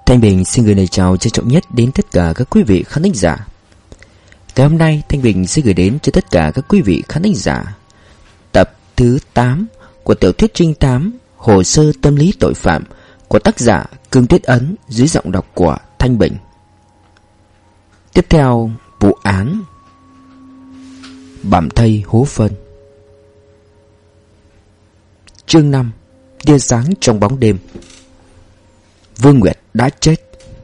Thanh Bình xin gửi lời chào trân trọng nhất đến tất cả các quý vị khán thính giả. Ngày hôm nay Thanh Bình sẽ gửi đến cho tất cả các quý vị khán thính giả tập thứ 8 của tiểu thuyết trinh thám Hồ sơ tâm lý tội phạm của tác giả Cương Tuyết Ấn dưới giọng đọc của Thanh Bình. Tiếp theo, vụ án Bặm thây hố phân. Chương 5. Tia sáng trong bóng đêm. Vương Nguyệt đã chết.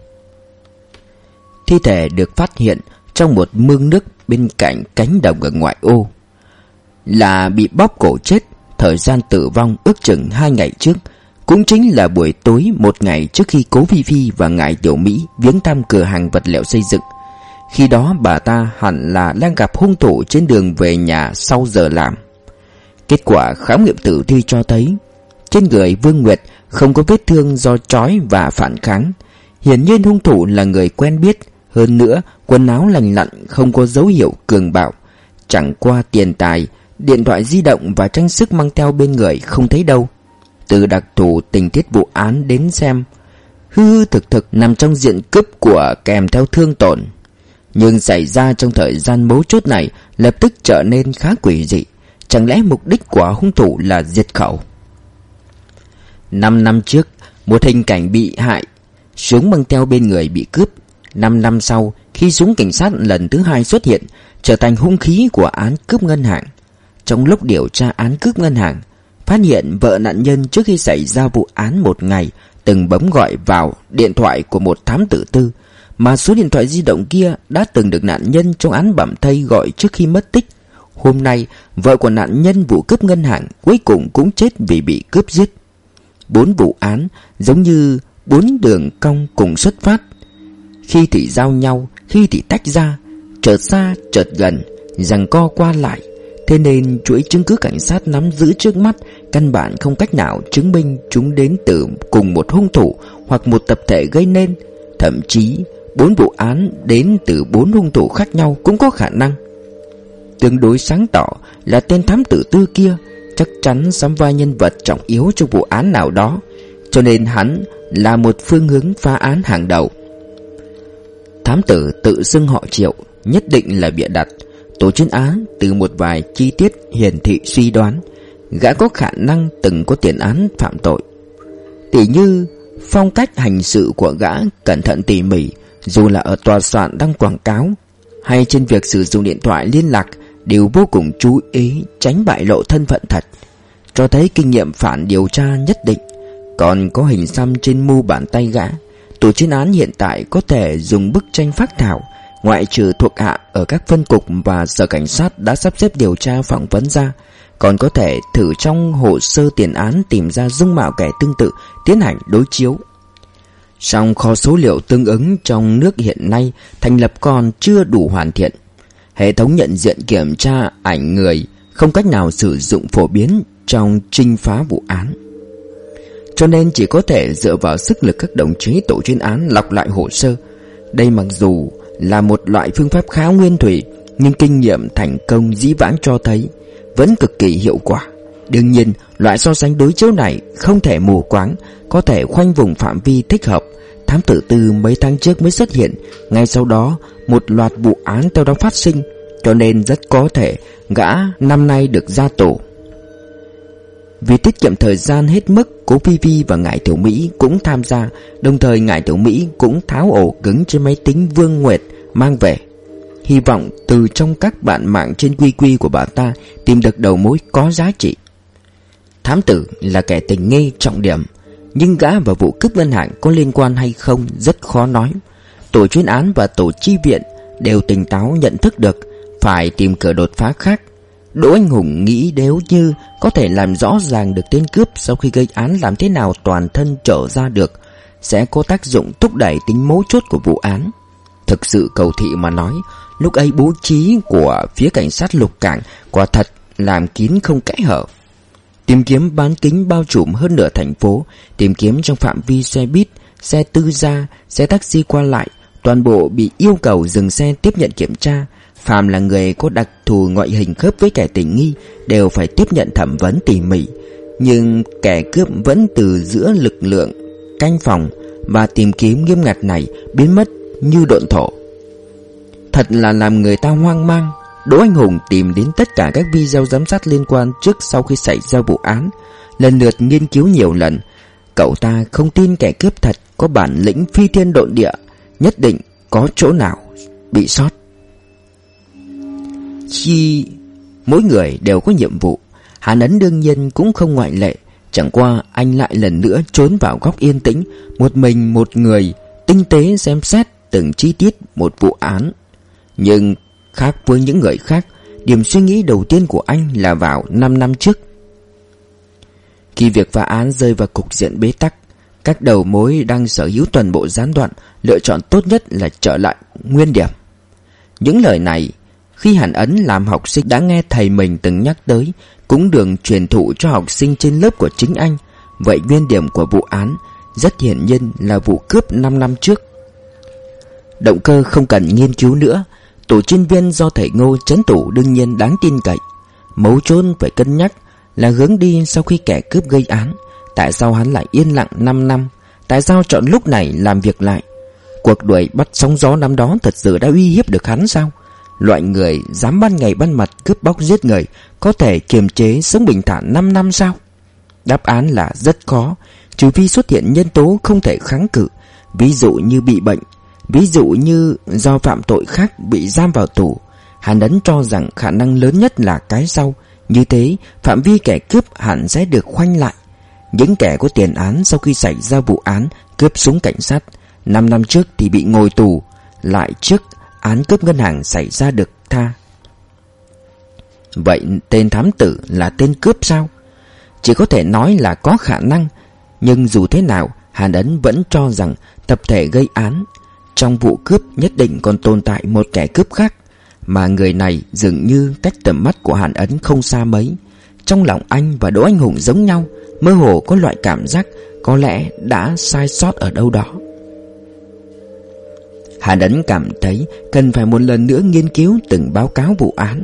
Thi thể được phát hiện trong một mương nước bên cạnh cánh đồng ở ngoại ô, là bị bóp cổ chết. Thời gian tử vong ước chừng 2 ngày trước, cũng chính là buổi tối một ngày trước khi Cố Phi Phi và ngài Tiểu Mỹ viếng thăm cửa hàng vật liệu xây dựng. Khi đó bà ta hẳn là đang gặp hung thủ trên đường về nhà sau giờ làm. Kết quả khám nghiệm tử thi cho thấy trên người Vương Nguyệt không có vết thương do trói và phản kháng. Hiển nhiên hung thủ là người quen biết. Hơn nữa quần áo lành lặn, không có dấu hiệu cường bạo. Chẳng qua tiền tài, điện thoại di động và trang sức mang theo bên người không thấy đâu. Từ đặc thù tình tiết vụ án đến xem, hư thực nằm trong diện cướp của kèm theo thương tổn. Nhưng xảy ra trong thời gian mấu chốt này lập tức trở nên khá quỷ dị. Chẳng lẽ mục đích của hung thủ là diệt khẩu? 5 năm trước, một hình cảnh bị hại, súng mang theo bên người bị cướp. 5 năm sau, khi súng cảnh sát lần thứ 2 xuất hiện, trở thành hung khí của án cướp ngân hàng. Trong lúc điều tra án cướp ngân hàng, phát hiện vợ nạn nhân trước khi xảy ra vụ án một ngày từng bấm gọi vào điện thoại của một thám tử tư, mà số điện thoại di động kia đã từng được nạn nhân trong án bặm thây gọi trước khi mất tích. Hôm nay, vợ của nạn nhân vụ cướp ngân hàng cuối cùng cũng chết vì bị cướp giết. 4 vụ án giống như 4 đường cong cùng xuất phát, khi thì giao nhau, khi thì tách ra, chợt xa chợt gần, giằng co qua lại. Thế nên chuỗi chứng cứ cảnh sát nắm giữ trước mắt căn bản không cách nào chứng minh chúng đến từ cùng một hung thủ hoặc một tập thể gây nên. Thậm chí 4 vụ án đến từ 4 hung thủ khác nhau cũng có khả năng. Tương đối sáng tỏ là tên thám tử tư kia chắc chắn sắm vai nhân vật trọng yếu trong vụ án nào đó, cho nên hắn là một phương hướng phá án hàng đầu. Thám tử tự xưng họ Triệu, nhất định là bịa đặt. Tổ chuyên án từ một vài chi tiết hiển thị suy đoán gã có khả năng từng có tiền án phạm tội. Tỉ như phong cách hành sự của gã cẩn thận tỉ mỉ, dù là ở tòa soạn đăng quảng cáo hay trên việc sử dụng điện thoại liên lạc đều vô cùng chú ý tránh bại lộ thân phận thật, cho thấy kinh nghiệm phản điều tra nhất định. Còn có hình xăm trên mu bàn tay gã. Tổ chuyên án hiện tại có thể dùng bức tranh phác thảo, ngoại trừ thuộc hạ ở các phân cục và sở cảnh sát đã sắp xếp điều tra phỏng vấn ra, còn có thể thử trong hồ sơ tiền án tìm ra dung mạo kẻ tương tự, tiến hành đối chiếu. Song kho số liệu tương ứng trong nước hiện nay thành lập còn chưa đủ hoàn thiện. Hệ thống nhận diện kiểm tra ảnh người không cách nào sử dụng phổ biến trong trinh phá vụ án, cho nên chỉ có thể dựa vào sức lực các đồng chí tổ chuyên án lọc lại hồ sơ. Đây mặc dù là một loại phương pháp khá nguyên thủy, nhưng kinh nghiệm thành công dĩ vãng cho thấy vẫn cực kỳ hiệu quả. Đương nhiên, loại so sánh đối chiếu này không thể mù quáng, có thể khoanh vùng phạm vi thích hợp. Thám tử tư mấy tháng trước mới xuất hiện, ngay sau đó một loạt vụ án theo đó phát sinh, cho nên rất có thể gã năm nay được ra tù. Vì tiết kiệm thời gian hết mức, Cố Phi Phi và ngài Tiểu Mỹ cũng tham gia. Đồng thời ngài Tiểu Mỹ cũng tháo ổ cứng trên máy tính Vương Nguyệt mang về, hy vọng từ trong các bạn mạng trên QQ của bà ta tìm được đầu mối có giá trị. Thám tử là kẻ tình nghi trọng điểm, nhưng gã và vụ cướp ngân hàng có liên quan hay không rất khó nói. Tổ chuyên án và tổ chi viện đều tỉnh táo nhận thức được phải tìm cửa đột phá khác. Đỗ Anh Hùng nghĩ nếu như có thể làm rõ ràng được tên cướp sau khi gây án làm thế nào toàn thân trở ra được, sẽ có tác dụng thúc đẩy tính mấu chốt của vụ án. Thực sự cầu thị mà nói, lúc ấy bố trí của phía cảnh sát Lục Cảng quả thật làm kín không kẽ hở. Tìm kiếm bán kính bao trùm hơn nửa thành phố, tìm kiếm trong phạm vi xe buýt, xe tư gia, xe taxi qua lại, toàn bộ bị yêu cầu dừng xe tiếp nhận kiểm tra. Phàm là người có đặc thù ngoại hình khớp với kẻ tình nghi đều phải tiếp nhận thẩm vấn tỉ mỉ. Nhưng kẻ cướp vẫn từ giữa lực lượng canh phòng và tìm kiếm nghiêm ngặt này biến mất như độn thổ. Thật là làm người ta hoang mang. Đỗ Anh Hùng tìm đến tất cả các video giám sát liên quan trước sau khi xảy ra vụ án, lần lượt nghiên cứu nhiều lần. Cậu ta không tin kẻ cướp thật có bản lĩnh phi thiên độn địa, nhất định có chỗ nào bị sót. Khi mỗi người đều có nhiệm vụ, Hàn Ấn đương nhiên cũng không ngoại lệ. Chẳng qua anh lại lần nữa trốn vào góc yên tĩnh, một mình một người tinh tế xem xét từng chi tiết một vụ án. Nhưng khác với những người khác, điểm suy nghĩ đầu tiên của anh là vào 5 năm trước. Khi việc phá án rơi vào cục diện bế tắc, các đầu mối đang sở hữu toàn bộ gián đoạn lựa chọn tốt nhất là trở lại nguyên điểm. Những lời này khi Hàn Ấn làm học sinh đã nghe thầy mình từng nhắc tới, cũng được truyền thụ cho học sinh trên lớp của chính anh. Vậy nguyên điểm của vụ án rất hiển nhiên là vụ cướp 5 năm trước. Động cơ không cần nghiên cứu nữa, tổ chuyên viên do thầy Ngô trấn thủ đương nhiên đáng tin cậy. Mấu chốt phải cân nhắc là hướng đi sau khi kẻ cướp gây án. Tại sao hắn lại yên lặng 5 năm? Tại sao chọn lúc này làm việc lại? Cuộc đuổi bắt sóng gió năm đó thật sự đã uy hiếp được hắn sao? Loại người dám ban ngày ban mặt cướp bóc giết người có thể kiềm chế sống bình thản 5 năm sao? Đáp án là rất khó, trừ phi xuất hiện nhân tố không thể kháng cự, ví dụ như bị bệnh, ví dụ như do phạm tội khác bị giam vào tù. Hàn Ấn cho rằng khả năng lớn nhất là cái sau. Như thế, phạm vi kẻ cướp hẳn sẽ được khoanh lại. Những kẻ có tiền án sau khi xảy ra vụ án cướp súng cảnh sát 5 năm trước thì bị ngồi tù, lại trước án cướp ngân hàng xảy ra được tha. Vậy tên thám tử là tên cướp sao? Chỉ có thể nói là có khả năng. Nhưng dù thế nào, Hàn Ấn vẫn cho rằng tập thể gây án trong vụ cướp nhất định còn tồn tại một kẻ cướp khác, mà người này dường như cách tầm mắt của Hàn Ấn không xa mấy. Trong lòng anh và Đỗ Anh Hùng giống nhau, mơ hồ có loại cảm giác có lẽ đã sai sót ở đâu đó. Hàn Ấn cảm thấy cần phải một lần nữa nghiên cứu từng báo cáo vụ án.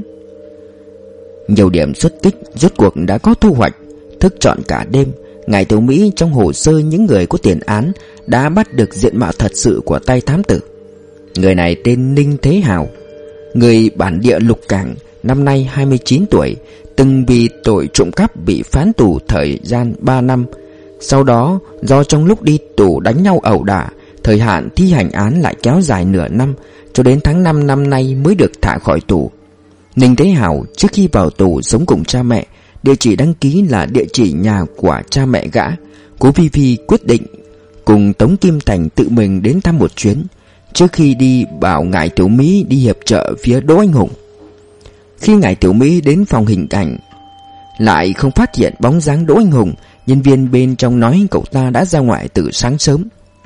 Nhiều điểm xuất kích rốt cuộc đã có thu hoạch. Thức trọn cả đêm, Ngải Tiểu Mỹ trong hồ sơ những người có tiền án đã bắt được diện mạo thật sự của tay thám tử. Người này tên Ninh Thế Hào, người bản địa Lục Cảng, năm nay 29 tuổi, từng vì tội trộm cắp bị phán tù thời gian 3 năm. Sau đó do trong lúc đi tù đánh nhau ẩu đả, thời hạn thi hành án lại kéo dài nửa năm, cho đến tháng 5 năm nay mới được thả khỏi tù. Ninh Thế Hào trước khi vào tù sống cùng cha mẹ, địa chỉ đăng ký là địa chỉ nhà của cha mẹ gã. Cố Phi Phi quyết định cùng Tống Kim Thành tự mình đến thăm một chuyến, trước khi đi bảo Ngải Tiểu Mỹ đi hiệp trợ phía Đỗ Anh Hùng. Khi Ngải Tiểu Mỹ đến phòng hình ảnh, lại không phát hiện bóng dáng Đỗ Anh Hùng. Nhân viên bên trong nói cậu ta đã ra ngoài từ sáng sớm.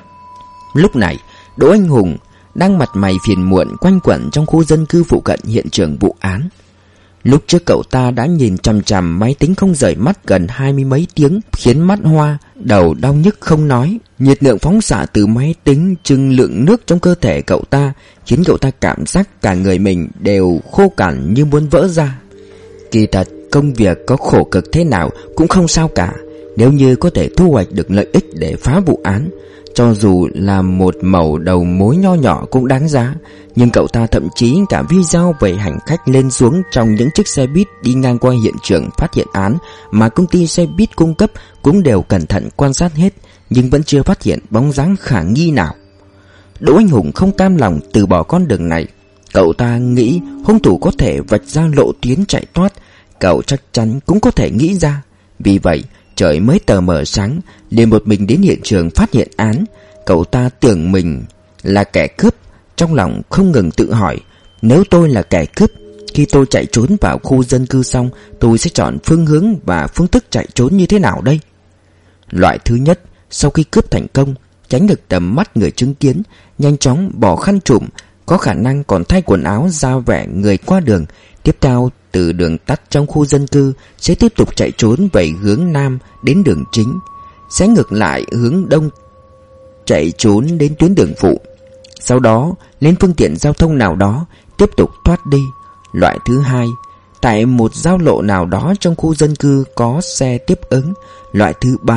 Lúc này Đỗ Anh Hùng đang mặt mày phiền muộn quanh quẩn trong khu dân cư phụ cận hiện trường vụ án. Lúc trước cậu ta đã nhìn chằm chằm máy tính không rời mắt gần 20 mấy tiếng, khiến mắt hoa, đầu đau nhức không nói. Nhiệt lượng phóng xạ từ máy tính trưng lượng nước trong cơ thể cậu ta, khiến cậu ta cảm giác cả người mình đều khô cằn như muốn vỡ ra. Kỳ thật công việc có khổ cực thế nào cũng không sao cả, nếu như có thể thu hoạch được lợi ích để phá vụ án, cho dù là một mẩu đầu mối nho nhỏ cũng đáng giá. Nhưng cậu ta thậm chí cả video về hành khách lên xuống trong những chiếc xe buýt đi ngang qua hiện trường phát hiện án mà công ty xe buýt cung cấp cũng đều cẩn thận quan sát hết, nhưng vẫn chưa phát hiện bóng dáng khả nghi nào. Đỗ Anh Hùng không cam lòng từ bỏ con đường này. Cậu ta nghĩ hung thủ có thể vạch ra lộ tuyến chạy thoát, cậu chắc chắn cũng có thể nghĩ ra. Vì vậy trời mới tờ mờ sáng, liền một mình đến hiện trường phát hiện án. Cậu ta tưởng mình là kẻ cướp, trong lòng không ngừng tự hỏi, nếu tôi là kẻ cướp, khi tôi chạy trốn vào khu dân cư xong, tôi sẽ chọn phương hướng và phương thức chạy trốn như thế nào đây? Loại thứ nhất, sau khi cướp thành công, tránh được tầm mắt người chứng kiến, nhanh chóng bỏ khăn trùm, có khả năng còn thay quần áo ra vẻ người qua đường. Tiếp theo, từ đường tắt trong khu dân cư sẽ tiếp tục chạy trốn về hướng nam đến đường chính, sẽ ngược lại hướng đông chạy trốn đến tuyến đường phụ. Sau đó lên phương tiện giao thông nào đó tiếp tục thoát đi. Loại thứ hai, tại một giao lộ nào đó trong khu dân cư có xe tiếp ứng. Loại thứ ba,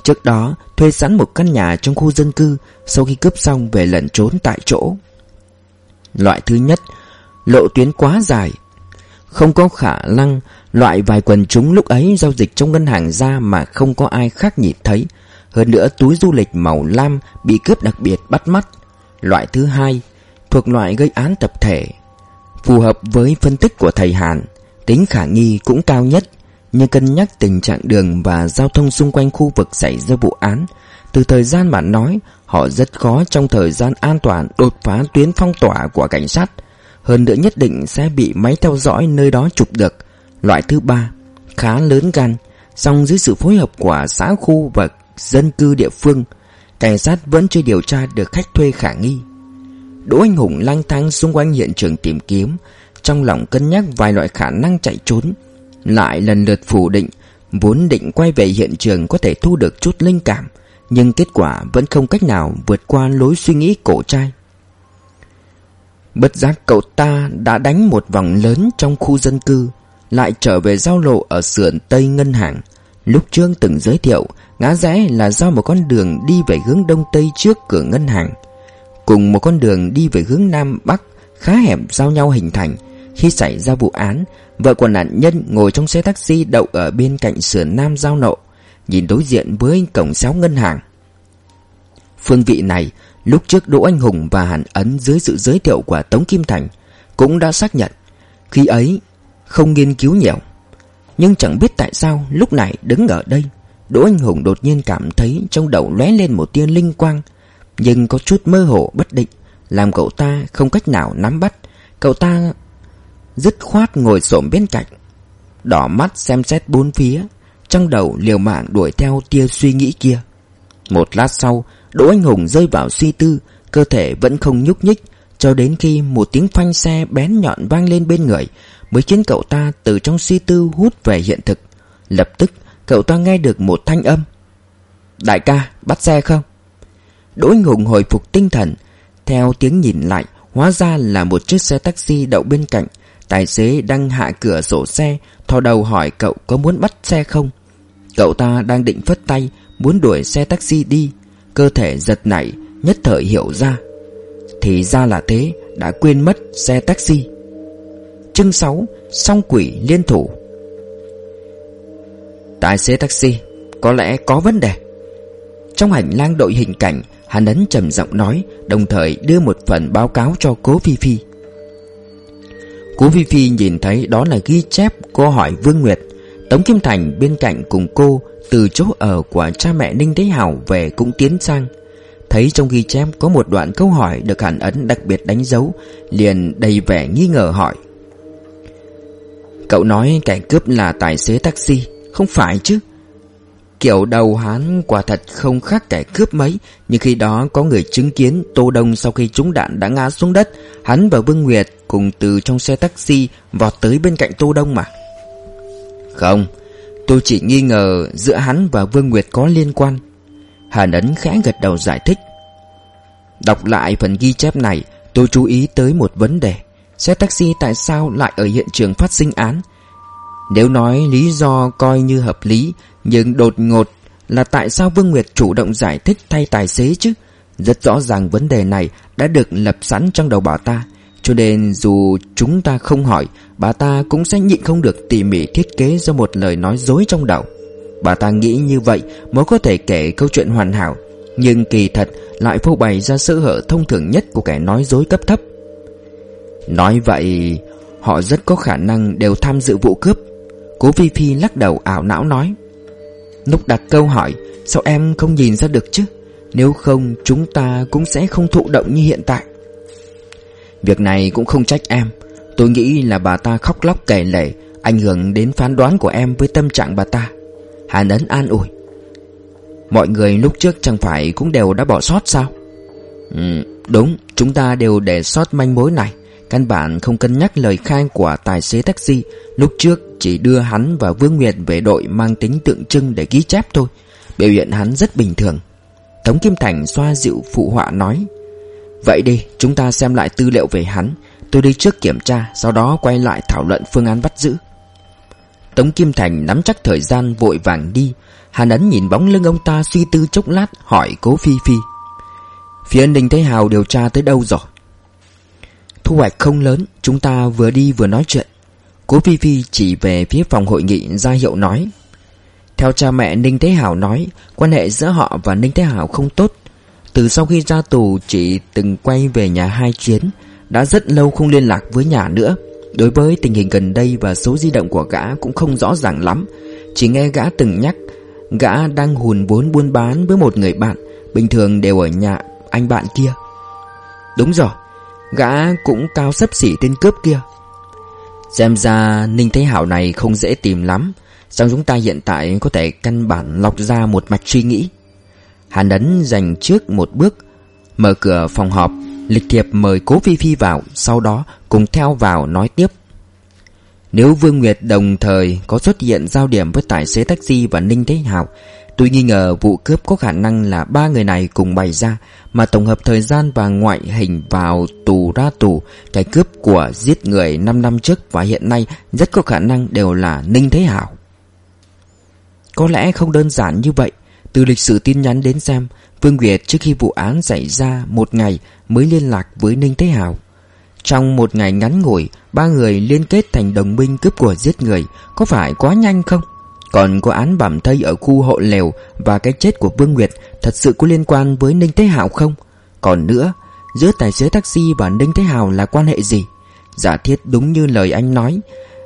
Trước đó thuê sẵn một căn nhà trong khu dân cư, sau khi cướp xong về lẩn trốn tại chỗ. Loại thứ nhất, lộ tuyến quá dài, không có khả năng loại vài quần chúng lúc ấy giao dịch trong ngân hàng ra mà không có ai khác nhìn thấy. Hơn nữa túi du lịch màu lam bị cướp đặc biệt bắt mắt. Loại thứ hai, thuộc loại gây án tập thể, phù hợp với phân tích của thầy Hàn, tính khả nghi cũng cao nhất. Nhưng cân nhắc tình trạng đường và giao thông xung quanh khu vực xảy ra vụ án, từ thời gian mà nói, họ rất khó trong thời gian an toàn đột phá tuyến phong tỏa của cảnh sát. Hơn nữa nhất định sẽ bị máy theo dõi nơi đó chụp được. Loại thứ ba, khá lớn gan, song dưới sự phối hợp của xã khu và dân cư địa phương, cảnh sát vẫn chưa điều tra được khách thuê khả nghi. Đỗ Anh Hùng lang thang xung quanh hiện trường tìm kiếm, trong lòng cân nhắc vài loại khả năng chạy trốn, lại lần lượt phủ định. Vốn định quay về hiện trường có thể thu được chút linh cảm, nhưng kết quả vẫn không cách nào vượt qua lối suy nghĩ cổ trai. Bất giác cậu ta đã đánh một vòng lớn trong khu dân cư, lại trở về giao lộ ở sườn tây ngân hàng. Lúc trước từng giới thiệu, ngã rẽ là do một con đường đi về hướng đông tây trước cửa ngân hàng, cùng một con đường đi về hướng nam bắc khá hẹp giao nhau hình thành. Khi xảy ra vụ án, vợ của nạn nhân ngồi trong xe taxi đậu ở bên cạnh sườn nam giao lộ, nhìn đối diện với cổng xéo ngân hàng. Phương vị này lúc trước Đỗ Anh Hùng và Hàn Ấn dưới sự giới thiệu của Tống Kim Thành cũng đã xác nhận. Khi ấy không nghiên cứu nhiều, nhưng chẳng biết tại sao lúc này đứng ở đây, Đỗ Anh Hùng đột nhiên cảm thấy trong đầu lóe lên một tia linh quang, nhưng có chút mơ hồ bất định, làm cậu ta không cách nào nắm bắt. Cậu ta dứt khoát ngồi xổm bên cạnh, đỏ mắt xem xét bốn phía, trong đầu liều mạng đuổi theo tia suy nghĩ kia. Một lát sau, Đỗ Anh Hùng rơi vào suy tư, cơ thể vẫn không nhúc nhích, cho đến khi một tiếng phanh xe bén nhọn vang lên bên người, mới khiến cậu ta từ trong suy tư hút về hiện thực. Lập tức cậu ta nghe được một thanh âm: "Đại ca, bắt xe không?" Đỗ Anh Hùng hồi phục tinh thần, theo tiếng nhìn lại, hóa ra là một chiếc xe taxi đậu bên cạnh. Tài xế đang hạ cửa sổ xe, thò đầu hỏi cậu có muốn bắt xe không. Cậu ta đang định phất tay muốn đuổi xe taxi đi, cơ thể giật nảy, nhất thời hiểu ra. Thì ra là thế, đã quên mất xe taxi. Chương 6, song quỷ liên thủ. Tài xế taxi, có lẽ có vấn đề. Trong hành lang đội hình cảnh, Hàn Ấn trầm giọng nói, đồng thời đưa một phần báo cáo cho Cố Phi Phi. Cố Phi Phi nhìn thấy đó là ghi chép cô hỏi Vương Nguyệt. Tống Kim Thành bên cạnh cùng cô từ chỗ ở của cha mẹ Ninh Thế Hào về cũng tiến sang. Thấy trong ghi chép có một đoạn câu hỏi được Hàn Ấn đặc biệt đánh dấu, liền đầy vẻ nghi ngờ hỏi: "Cậu nói kẻ cướp là tài xế taxi, không phải chứ?" Kiểu đầu hắn quả thật không khác kẻ cướp mấy, nhưng khi đó có người chứng kiến Tô Đông sau khi trúng đạn đã ngã xuống đất, hắn và Vương Nguyệt cùng từ trong xe taxi vọt tới bên cạnh Tô Đông mà. "Không, tôi chỉ nghi ngờ giữa hắn và Vương Nguyệt có liên quan." Hàn Ấn khẽ gật đầu giải thích. "Đọc lại phần ghi chép này, tôi chú ý tới một vấn đề. Xe taxi tại sao lại ở hiện trường phát sinh án? Nếu nói lý do coi như hợp lý, nhưng đột ngột là tại sao Vương Nguyệt chủ động giải thích thay tài xế chứ? Rất rõ ràng vấn đề này đã được lập sẵn trong đầu bà ta, cho nên dù chúng ta không hỏi, bà ta cũng sẽ nhịn không được tỉ mỉ thiết kế ra một lời nói dối trong đầu. Bà ta nghĩ như vậy mới có thể kể câu chuyện hoàn hảo, nhưng kỳ thật lại phô bày ra sơ hở thông thường nhất của kẻ nói dối cấp thấp. Nói vậy, họ rất có khả năng đều tham dự vụ cướp." Cố Phi Phi lắc đầu ảo não nói. "Lúc đặt câu hỏi, sao em không nhìn ra được chứ? Nếu không, chúng ta cũng sẽ không thụ động như hiện tại." "Việc này cũng không trách em. Tôi nghĩ là bà ta khóc lóc kể lể, ảnh hưởng đến phán đoán của em với tâm trạng bà ta." Hàn Ấn an ủi. "Mọi người lúc trước chẳng phải cũng đều đã bỏ sót sao?" Đúng, chúng ta đều để sót manh mối này. Căn bản không cân nhắc lời khai của tài xế taxi. Lúc trước chỉ đưa hắn và Vương Nguyệt về đội mang tính tượng trưng để ghi chép thôi. Biểu hiện hắn rất bình thường." Tống Kim Thành xoa dịu phụ họa nói. "Vậy đi, chúng ta xem lại tư liệu về hắn. Tôi đi trước kiểm tra, sau đó quay lại thảo luận phương án bắt giữ." Tống Kim Thành nắm chắc thời gian vội vàng đi. Hàn Ấn nhìn bóng lưng ông ta suy tư chốc lát, hỏi Cố Phi Phi: Phía Ninh Thế Hào điều tra tới đâu rồi? Thu hoạch không lớn, chúng ta vừa đi vừa nói chuyện. Cố Phi Phi chỉ về phía phòng hội nghị ra hiệu nói: Theo cha mẹ Ninh Thế Hào nói, quan hệ giữa họ và Ninh Thế Hào không tốt. Từ sau khi ra tù chỉ từng quay về nhà 2 chuyến, đã rất lâu không liên lạc với nhà nữa. Đối với tình hình gần đây và số di động của gã cũng không rõ ràng lắm. Chỉ nghe gã từng nhắc gã đang hùn vốn buôn bán với một người bạn, bình thường đều ở nhà anh bạn kia. Đúng rồi, gã cũng cao xấp xỉ tên cướp kia. Xem ra Ninh Thế Hảo này không dễ tìm lắm. Song chúng ta hiện tại có thể căn bản lọc ra một mạch suy nghĩ. Hàn Ấn dành trước một bước, mở cửa phòng họp, lịch thiệp mời Cố Phi Phi vào, sau đó cùng theo vào nói tiếp. Nếu Vương Nguyệt đồng thời có xuất hiện giao điểm với tài xế taxi và Ninh Thế Hảo, tôi nghi ngờ vụ cướp có khả năng là 3 người này cùng bày ra, mà tổng hợp thời gian và ngoại hình vào tù ra tù, cái cướp của giết người 5 năm trước và hiện nay rất có khả năng đều là Ninh Thế Hảo. Có lẽ không đơn giản như vậy. Từ lịch sử tin nhắn đến xem, Vương Nguyệt trước khi vụ án xảy ra 1 ngày mới liên lạc với Ninh Thế Hảo. Trong 1 ngày ngắn ngủi, 3 người liên kết thành đồng minh cướp của giết người, có phải quá nhanh không? Còn có án bảm thây ở khu hộ lều và cái chết của Vương Nguyệt thật sự có liên quan với Ninh Thế Hảo không? Còn nữa, giữa tài xế taxi và Ninh Thế Hảo là quan hệ gì? Giả thiết đúng như lời anh nói,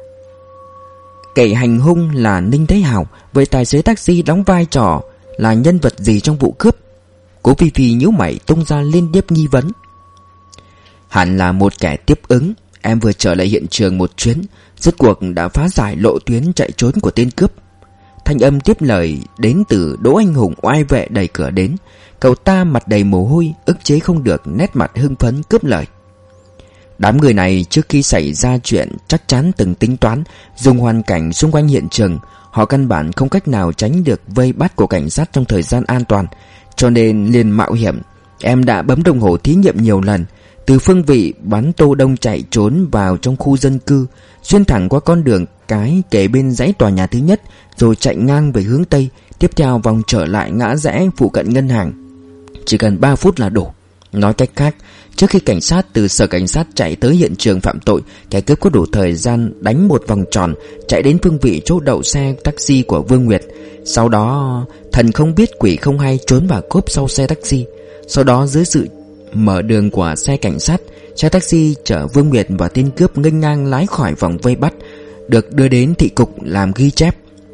kẻ hành hung là Ninh Thế Hảo, vậy tài xế taxi đóng vai trò là nhân vật gì trong vụ cướp? Cố Phi Phi nhíu mày tung ra liên tiếp nghi vấn. Hẳn là một kẻ tiếp ứng. Em vừa trở lại hiện trường một chuyến, rốt cuộc đã phá giải lộ tuyến chạy trốn của tên cướp. Thanh âm tiếp lời đến từ Đỗ Anh Hùng oai vệ đẩy cửa đến. Cậu ta mặt đầy mồ hôi, ức chế không được nét mặt hưng phấn cướp lời. Đám người này trước khi xảy ra chuyện chắc chắn từng tính toán, dùng hoàn cảnh xung quanh hiện trường. Họ căn bản không cách nào tránh được vây bắt của cảnh sát trong thời gian an toàn, cho nên liền mạo hiểm. Em đã bấm đồng hồ thí nghiệm nhiều lần, từ phương vị bắn Tô Đông chạy trốn vào trong khu dân cư, xuyên thẳng qua con đường cái kề bên dãy tòa nhà thứ nhất, rồi chạy ngang về hướng Tây, tiếp theo vòng trở lại ngã rẽ phụ cận ngân hàng. Chỉ cần 3 phút là đủ. Nói cách khác, trước khi cảnh sát từ sở cảnh sát chạy tới hiện trường phạm tội, kẻ cướp có đủ thời gian đánh một vòng tròn, chạy đến phương vị chỗ đậu xe taxi của Vương Nguyệt. Sau đó thần không biết quỷ không hay trốn vào cốp sau xe taxi. Sau đó dưới sự mở đường của xe cảnh sát, xe taxi chở Vương Nguyệt và tên cướp nghênh ngang lái khỏi vòng vây bắt, được đưa đến thị cục làm ghi chép.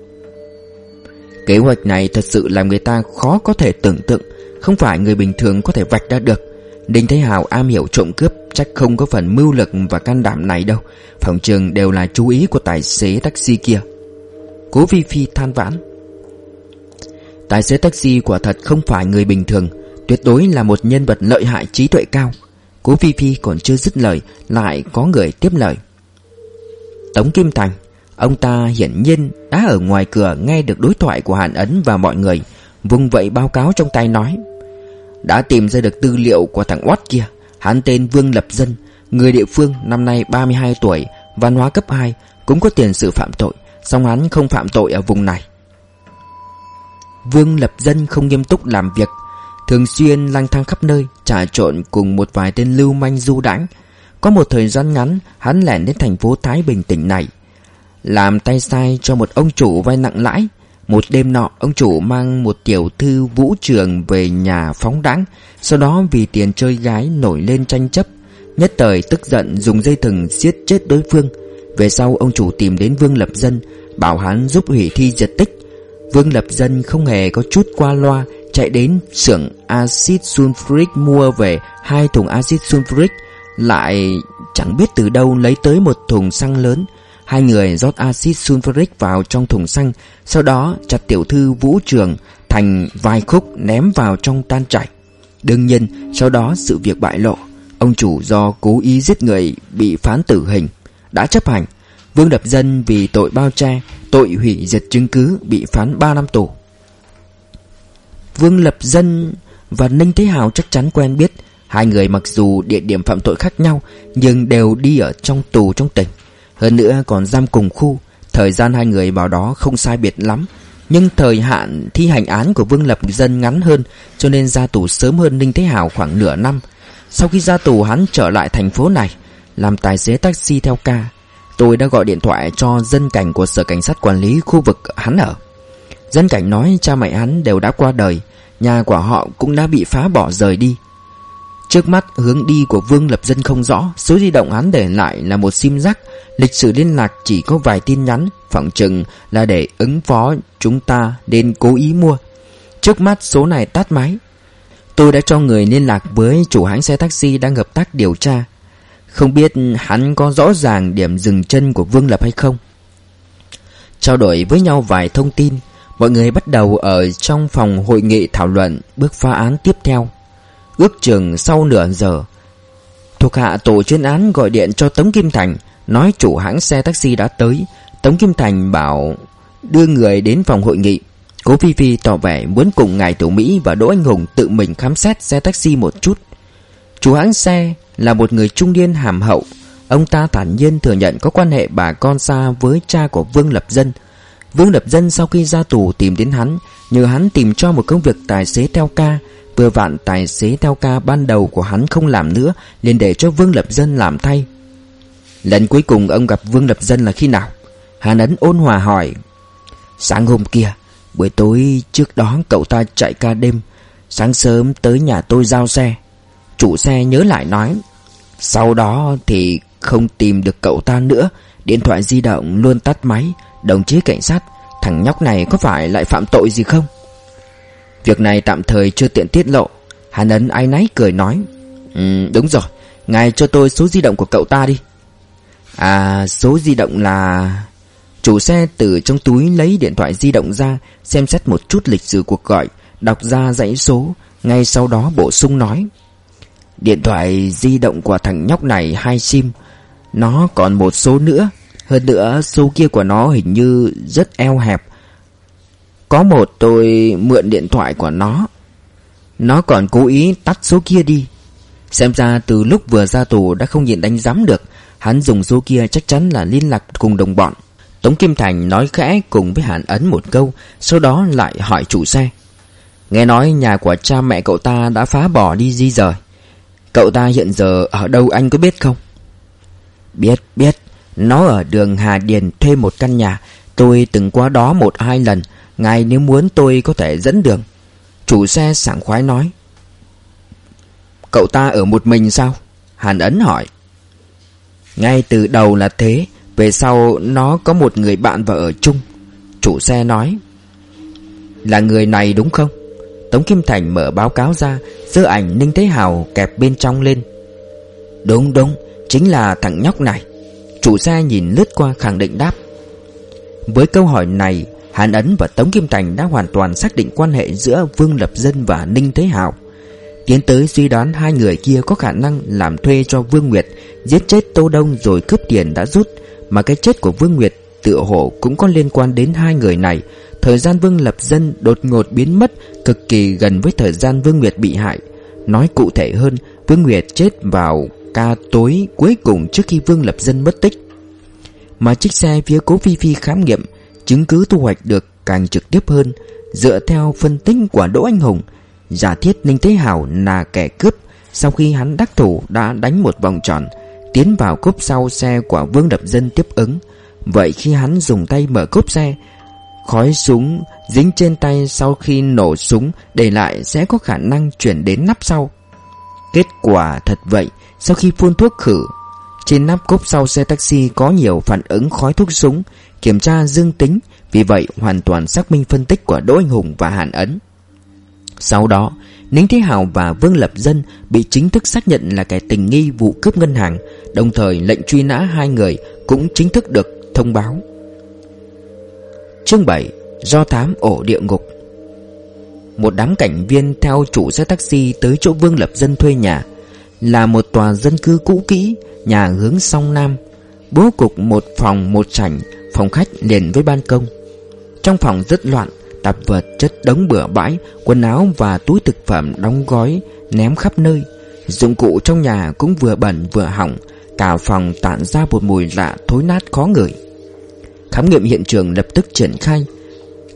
Kế hoạch này thật sự làm người ta khó có thể tưởng tượng, không phải người bình thường có thể vạch ra được. Đinh Thế Hào am hiểu trộm cướp, chắc không có phần mưu lực và can đảm này đâu. Phòng trường đều là chú ý của tài xế taxi kia. Cố Phi Phi than vãn. Tài xế taxi quả thật không phải người bình thường, tuyệt đối là một nhân vật lợi hại, trí tuệ cao. Cố Phi Phi còn chưa dứt lời, lại có người tiếp lời. Tống Kim Thành, ông ta hiển nhiên đã ở ngoài cửa nghe được đối thoại của Hàn Ấn và mọi người, vung vẩy báo cáo trong tay nói: đã tìm ra được tư liệu của thằng oát kia. Hắn tên Vương Lập Dân, người địa phương, năm nay 32 tuổi, văn hóa cấp 2, cũng có tiền sử phạm tội, song hắn không phạm tội ở vùng này. Vương Lập Dân không nghiêm túc làm việc, thường xuyên lang thang khắp nơi, trà trộn cùng một vài tên lưu manh du đãng. Có một thời gian ngắn, hắn lẻn đến thành phố Thái Bình tỉnh này, làm tay sai cho một ông chủ vay nặng lãi. Một đêm nọ, ông chủ mang một tiểu thư vũ trường về nhà phóng đãng, sau đó vì tiền chơi gái nổi lên tranh chấp, nhất thời tức giận dùng dây thừng siết chết đối phương. Về sau ông chủ tìm đến Vương Lập Dân, bảo hắn giúp hủy thi diệt tích. Vương Lập Dân không hề có chút qua loa, chạy đến xưởng axit sulfuric mua về 2 thùng axit sulfuric, lại chẳng biết từ đâu lấy tới một thùng xăng lớn. Hai người rót axit sulfuric vào trong thùng xăng, sau đó chặt tiểu thư vũ trường thành vài khúc ném vào trong tan chảy. Đương nhiên sau đó sự việc bại lộ, ông chủ do cố ý giết người bị phán tử hình, đã chấp hành. Vương Lập Dân vì tội bao che, tội hủy diệt chứng cứ bị phán 3 năm tù. Vương Lập Dân và Ninh Thế Hào chắc chắn quen biết. Hai người mặc dù địa điểm phạm tội khác nhau, nhưng đều đi ở trong tù trong tỉnh, hơn nữa còn giam cùng khu. Thời gian hai người vào đó không sai biệt lắm. Nhưng thời hạn thi hành án của Vương Lập Dân ngắn hơn, cho nên ra tù sớm hơn Ninh Thế Hào khoảng nửa năm. Sau khi ra tù, hắn trở lại thành phố này làm tài xế taxi theo ca. Tôi đã gọi điện thoại cho dân cảnh của sở cảnh sát quản lý khu vực hắn ở. Dân cảnh nói cha mẹ hắn đều đã qua đời, nhà của họ cũng đã bị phá bỏ rời đi. Trước mắt hướng đi của Vương Lập Dân không rõ. Số di động hắn để lại là một sim rác. Lịch sử liên lạc chỉ có vài tin nhắn, phỏng chừng là để ứng phó chúng ta nên cố ý mua. Trước mắt số này tắt máy. Tôi đã cho người liên lạc với chủ hãng xe taxi đang hợp tác điều tra. Không biết hắn có rõ ràng điểm dừng chân của Vương Lập hay không. Trao đổi với nhau vài thông tin, mọi người bắt đầu ở trong phòng hội nghị thảo luận bước phá án tiếp theo. Ước chừng sau nửa giờ, thuộc hạ tổ chuyên án gọi điện cho Tống Kim Thành, nói chủ hãng xe taxi đã tới. Tống Kim Thành bảo đưa người đến phòng hội nghị. Cố Phi Phi tỏ vẻ muốn cùng ngài Tiểu Mỹ và Đỗ Anh Hùng tự mình khám xét xe taxi một chút. Chủ hãng xe là một người trung niên hàm hậu. Ông ta thản nhiên thừa nhận có quan hệ bà con xa với cha của Vương Lập Dân. Vương Lập Dân sau khi ra tù tìm đến hắn, nhờ hắn tìm cho một công việc tài xế theo ca. Vừa vặn tài xế theo ca ban đầu của hắn không làm nữa, liền để cho Vương Lập Dân làm thay. Lần cuối cùng ông gặp Vương Lập Dân là khi nào? Hàn Ấn ôn hòa hỏi. Sáng hôm kia, buổi tối trước đó cậu ta chạy ca đêm, sáng sớm tới nhà tôi giao xe. Chủ xe nhớ lại nói. Sau đó thì không tìm được cậu ta nữa, điện thoại di động luôn tắt máy. Đồng chí cảnh sát, thằng nhóc này có phải lại phạm tội gì không? Việc này tạm thời chưa tiện tiết lộ. Hàn Ấn áy náy cười nói. Đúng rồi, ngài cho tôi số di động của cậu ta đi. À, số di động là... Chủ xe từ trong túi lấy điện thoại di động ra, xem xét một chút lịch sử cuộc gọi, đọc ra dãy số. Ngay sau đó bổ sung nói. Điện thoại di động của thằng nhóc này 2 sim. Nó còn một số nữa. Hơn nữa số kia của nó hình như rất eo hẹp. Có một tôi mượn điện thoại của nó còn cố ý tắt số kia đi. Xem ra từ lúc vừa ra tù đã không nhịn đánh giám được. Hắn dùng số kia chắc chắn là liên lạc cùng đồng bọn. Tống Kim Thành nói khẽ cùng với Hàn Ấn một câu, sau đó lại hỏi chủ xe. Nghe nói nhà của cha mẹ cậu ta đã phá bỏ đi di rời. Cậu ta hiện giờ ở đâu anh có biết không? Biết. Nó ở đường Hà Điền thuê một căn nhà. Tôi từng qua đó 1-2 lần. Ngài nếu muốn tôi có thể dẫn đường. Chủ xe sảng khoái nói. Cậu ta ở một mình sao? Hàn Ấn hỏi. Ngay từ đầu là thế. Về sau nó có một người bạn và ở chung. Chủ xe nói. Là người này đúng không? Tống Kim Thành mở báo cáo ra, giơ ảnh Ninh Thế Hào kẹp bên trong lên. Đúng, chính là thằng nhóc này. Chủ xe nhìn lướt qua khẳng định đáp. Với câu hỏi này, Hàn Ấn và Tống Kim Thành đã hoàn toàn xác định quan hệ giữa Vương Lập Dân và Ninh Thế Hào. Tiến tới suy đoán hai người kia có khả năng làm thuê cho Vương Nguyệt, giết chết Tô Đông rồi cướp tiền đã rút. Mà cái chết của Vương Nguyệt tựa hồ cũng có liên quan đến hai người này. Thời gian Vương Lập Dân đột ngột biến mất cực kỳ gần với thời gian Vương Nguyệt bị hại. Nói cụ thể hơn, Vương Nguyệt chết vào ca tối cuối cùng trước khi Vương Lập Dân mất tích. Mà chiếc xe phía Cố Phi Phi khám nghiệm, chứng cứ thu hoạch được càng trực tiếp hơn. Dựa theo phân tích của Đỗ Anh Hùng, giả thiết Ninh Thế Hào là kẻ cướp. Sau khi hắn đắc thủ đã đánh một vòng tròn, tiến vào cốp sau xe của Vương Lập Dân tiếp ứng. Vậy khi hắn dùng tay mở cốp xe, khói súng dính trên tay sau khi nổ súng để lại sẽ có khả năng chuyển đến nắp sau. Kết quả thật vậy, sau khi phun thuốc khử, trên nắp cốp sau xe taxi có nhiều phản ứng khói thuốc súng, kiểm tra dương tính. Vì vậy hoàn toàn xác minh phân tích của Đỗ Anh Hùng và Hàn Ấn. Sau đó, Ninh Thế Hào và Vương Lập Dân bị chính thức xác nhận là kẻ tình nghi vụ cướp ngân hàng. Đồng thời lệnh truy nã hai người cũng chính thức được thông báo. Chương 7. Do thám ổ địa ngục. Một đám cảnh viên theo chủ xe taxi tới chỗ Vương Lập Dân thuê nhà. Là một tòa dân cư cũ kỹ, nhà hướng song nam, bố cục một phòng một sảnh, phòng khách liền với ban công. Trong phòng rất loạn, tạp vật chất đống bừa bãi, quần áo và túi thực phẩm đóng gói ném khắp nơi. Dụng cụ trong nhà cũng vừa bẩn vừa hỏng, cả phòng tản ra một mùi lạ thối nát khó ngửi. Khám nghiệm hiện trường lập tức triển khai.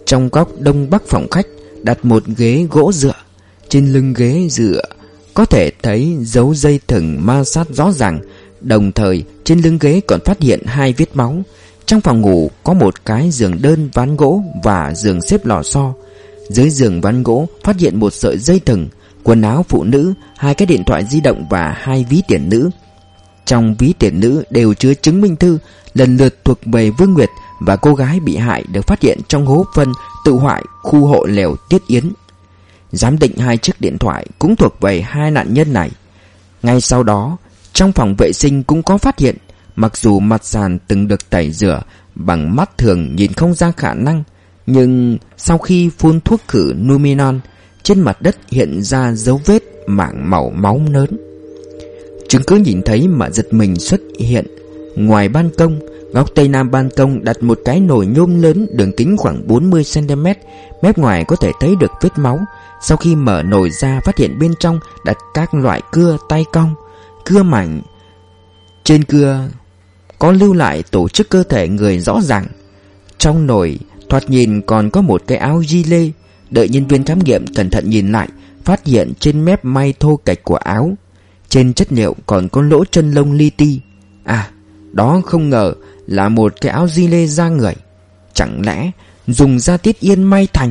Trong góc đông bắc phòng khách đặt một ghế gỗ dựa. Trên lưng ghế dựa có thể thấy dấu dây thừng ma sát rõ ràng. Đồng thời trên lưng ghế còn phát hiện 2 vết máu. Trong phòng ngủ có một cái giường đơn ván gỗ và giường xếp lò xo. Dưới giường ván gỗ phát hiện một sợi dây thừng, quần áo phụ nữ, 2 cái điện thoại di động và 2 ví tiền nữ. Trong ví tiền nữ đều chứa chứng minh thư lần lượt thuộc về Vương Nguyệt và cô gái bị hại được phát hiện trong hố phân tự hoại khu hộ lều Tiết Yến. Giám định 2 chiếc điện thoại cũng thuộc về 2 nạn nhân này. Ngay sau đó, trong phòng vệ sinh cũng có phát hiện, mặc dù mặt sàn từng được tẩy rửa bằng mắt thường nhìn không ra khả năng, nhưng sau khi phun thuốc khử Numinon, trên mặt đất hiện ra dấu vết mảng màu máu lớn. Chứng cứ nhìn thấy mà giật mình xuất hiện. Ngoài ban công, góc tây nam ban công đặt một cái nồi nhôm lớn đường kính khoảng 40 cm, mép ngoài có thể thấy được vết máu. Sau khi mở nồi ra phát hiện bên trong đặt các loại cưa tay cong, cưa mảnh. Trên cưa có lưu lại tổ chức cơ thể người rõ ràng. Trong nồi thoạt nhìn còn có một cái áo gilet. Đợi nhân viên khám nghiệm cẩn thận nhìn lại, phát hiện trên mép may thô kệch của áo, trên chất liệu còn có lỗ chân lông li ti. À, đó không ngờ là một cái áo gilet da người. Chẳng lẽ dùng da Tiết Yên may thành?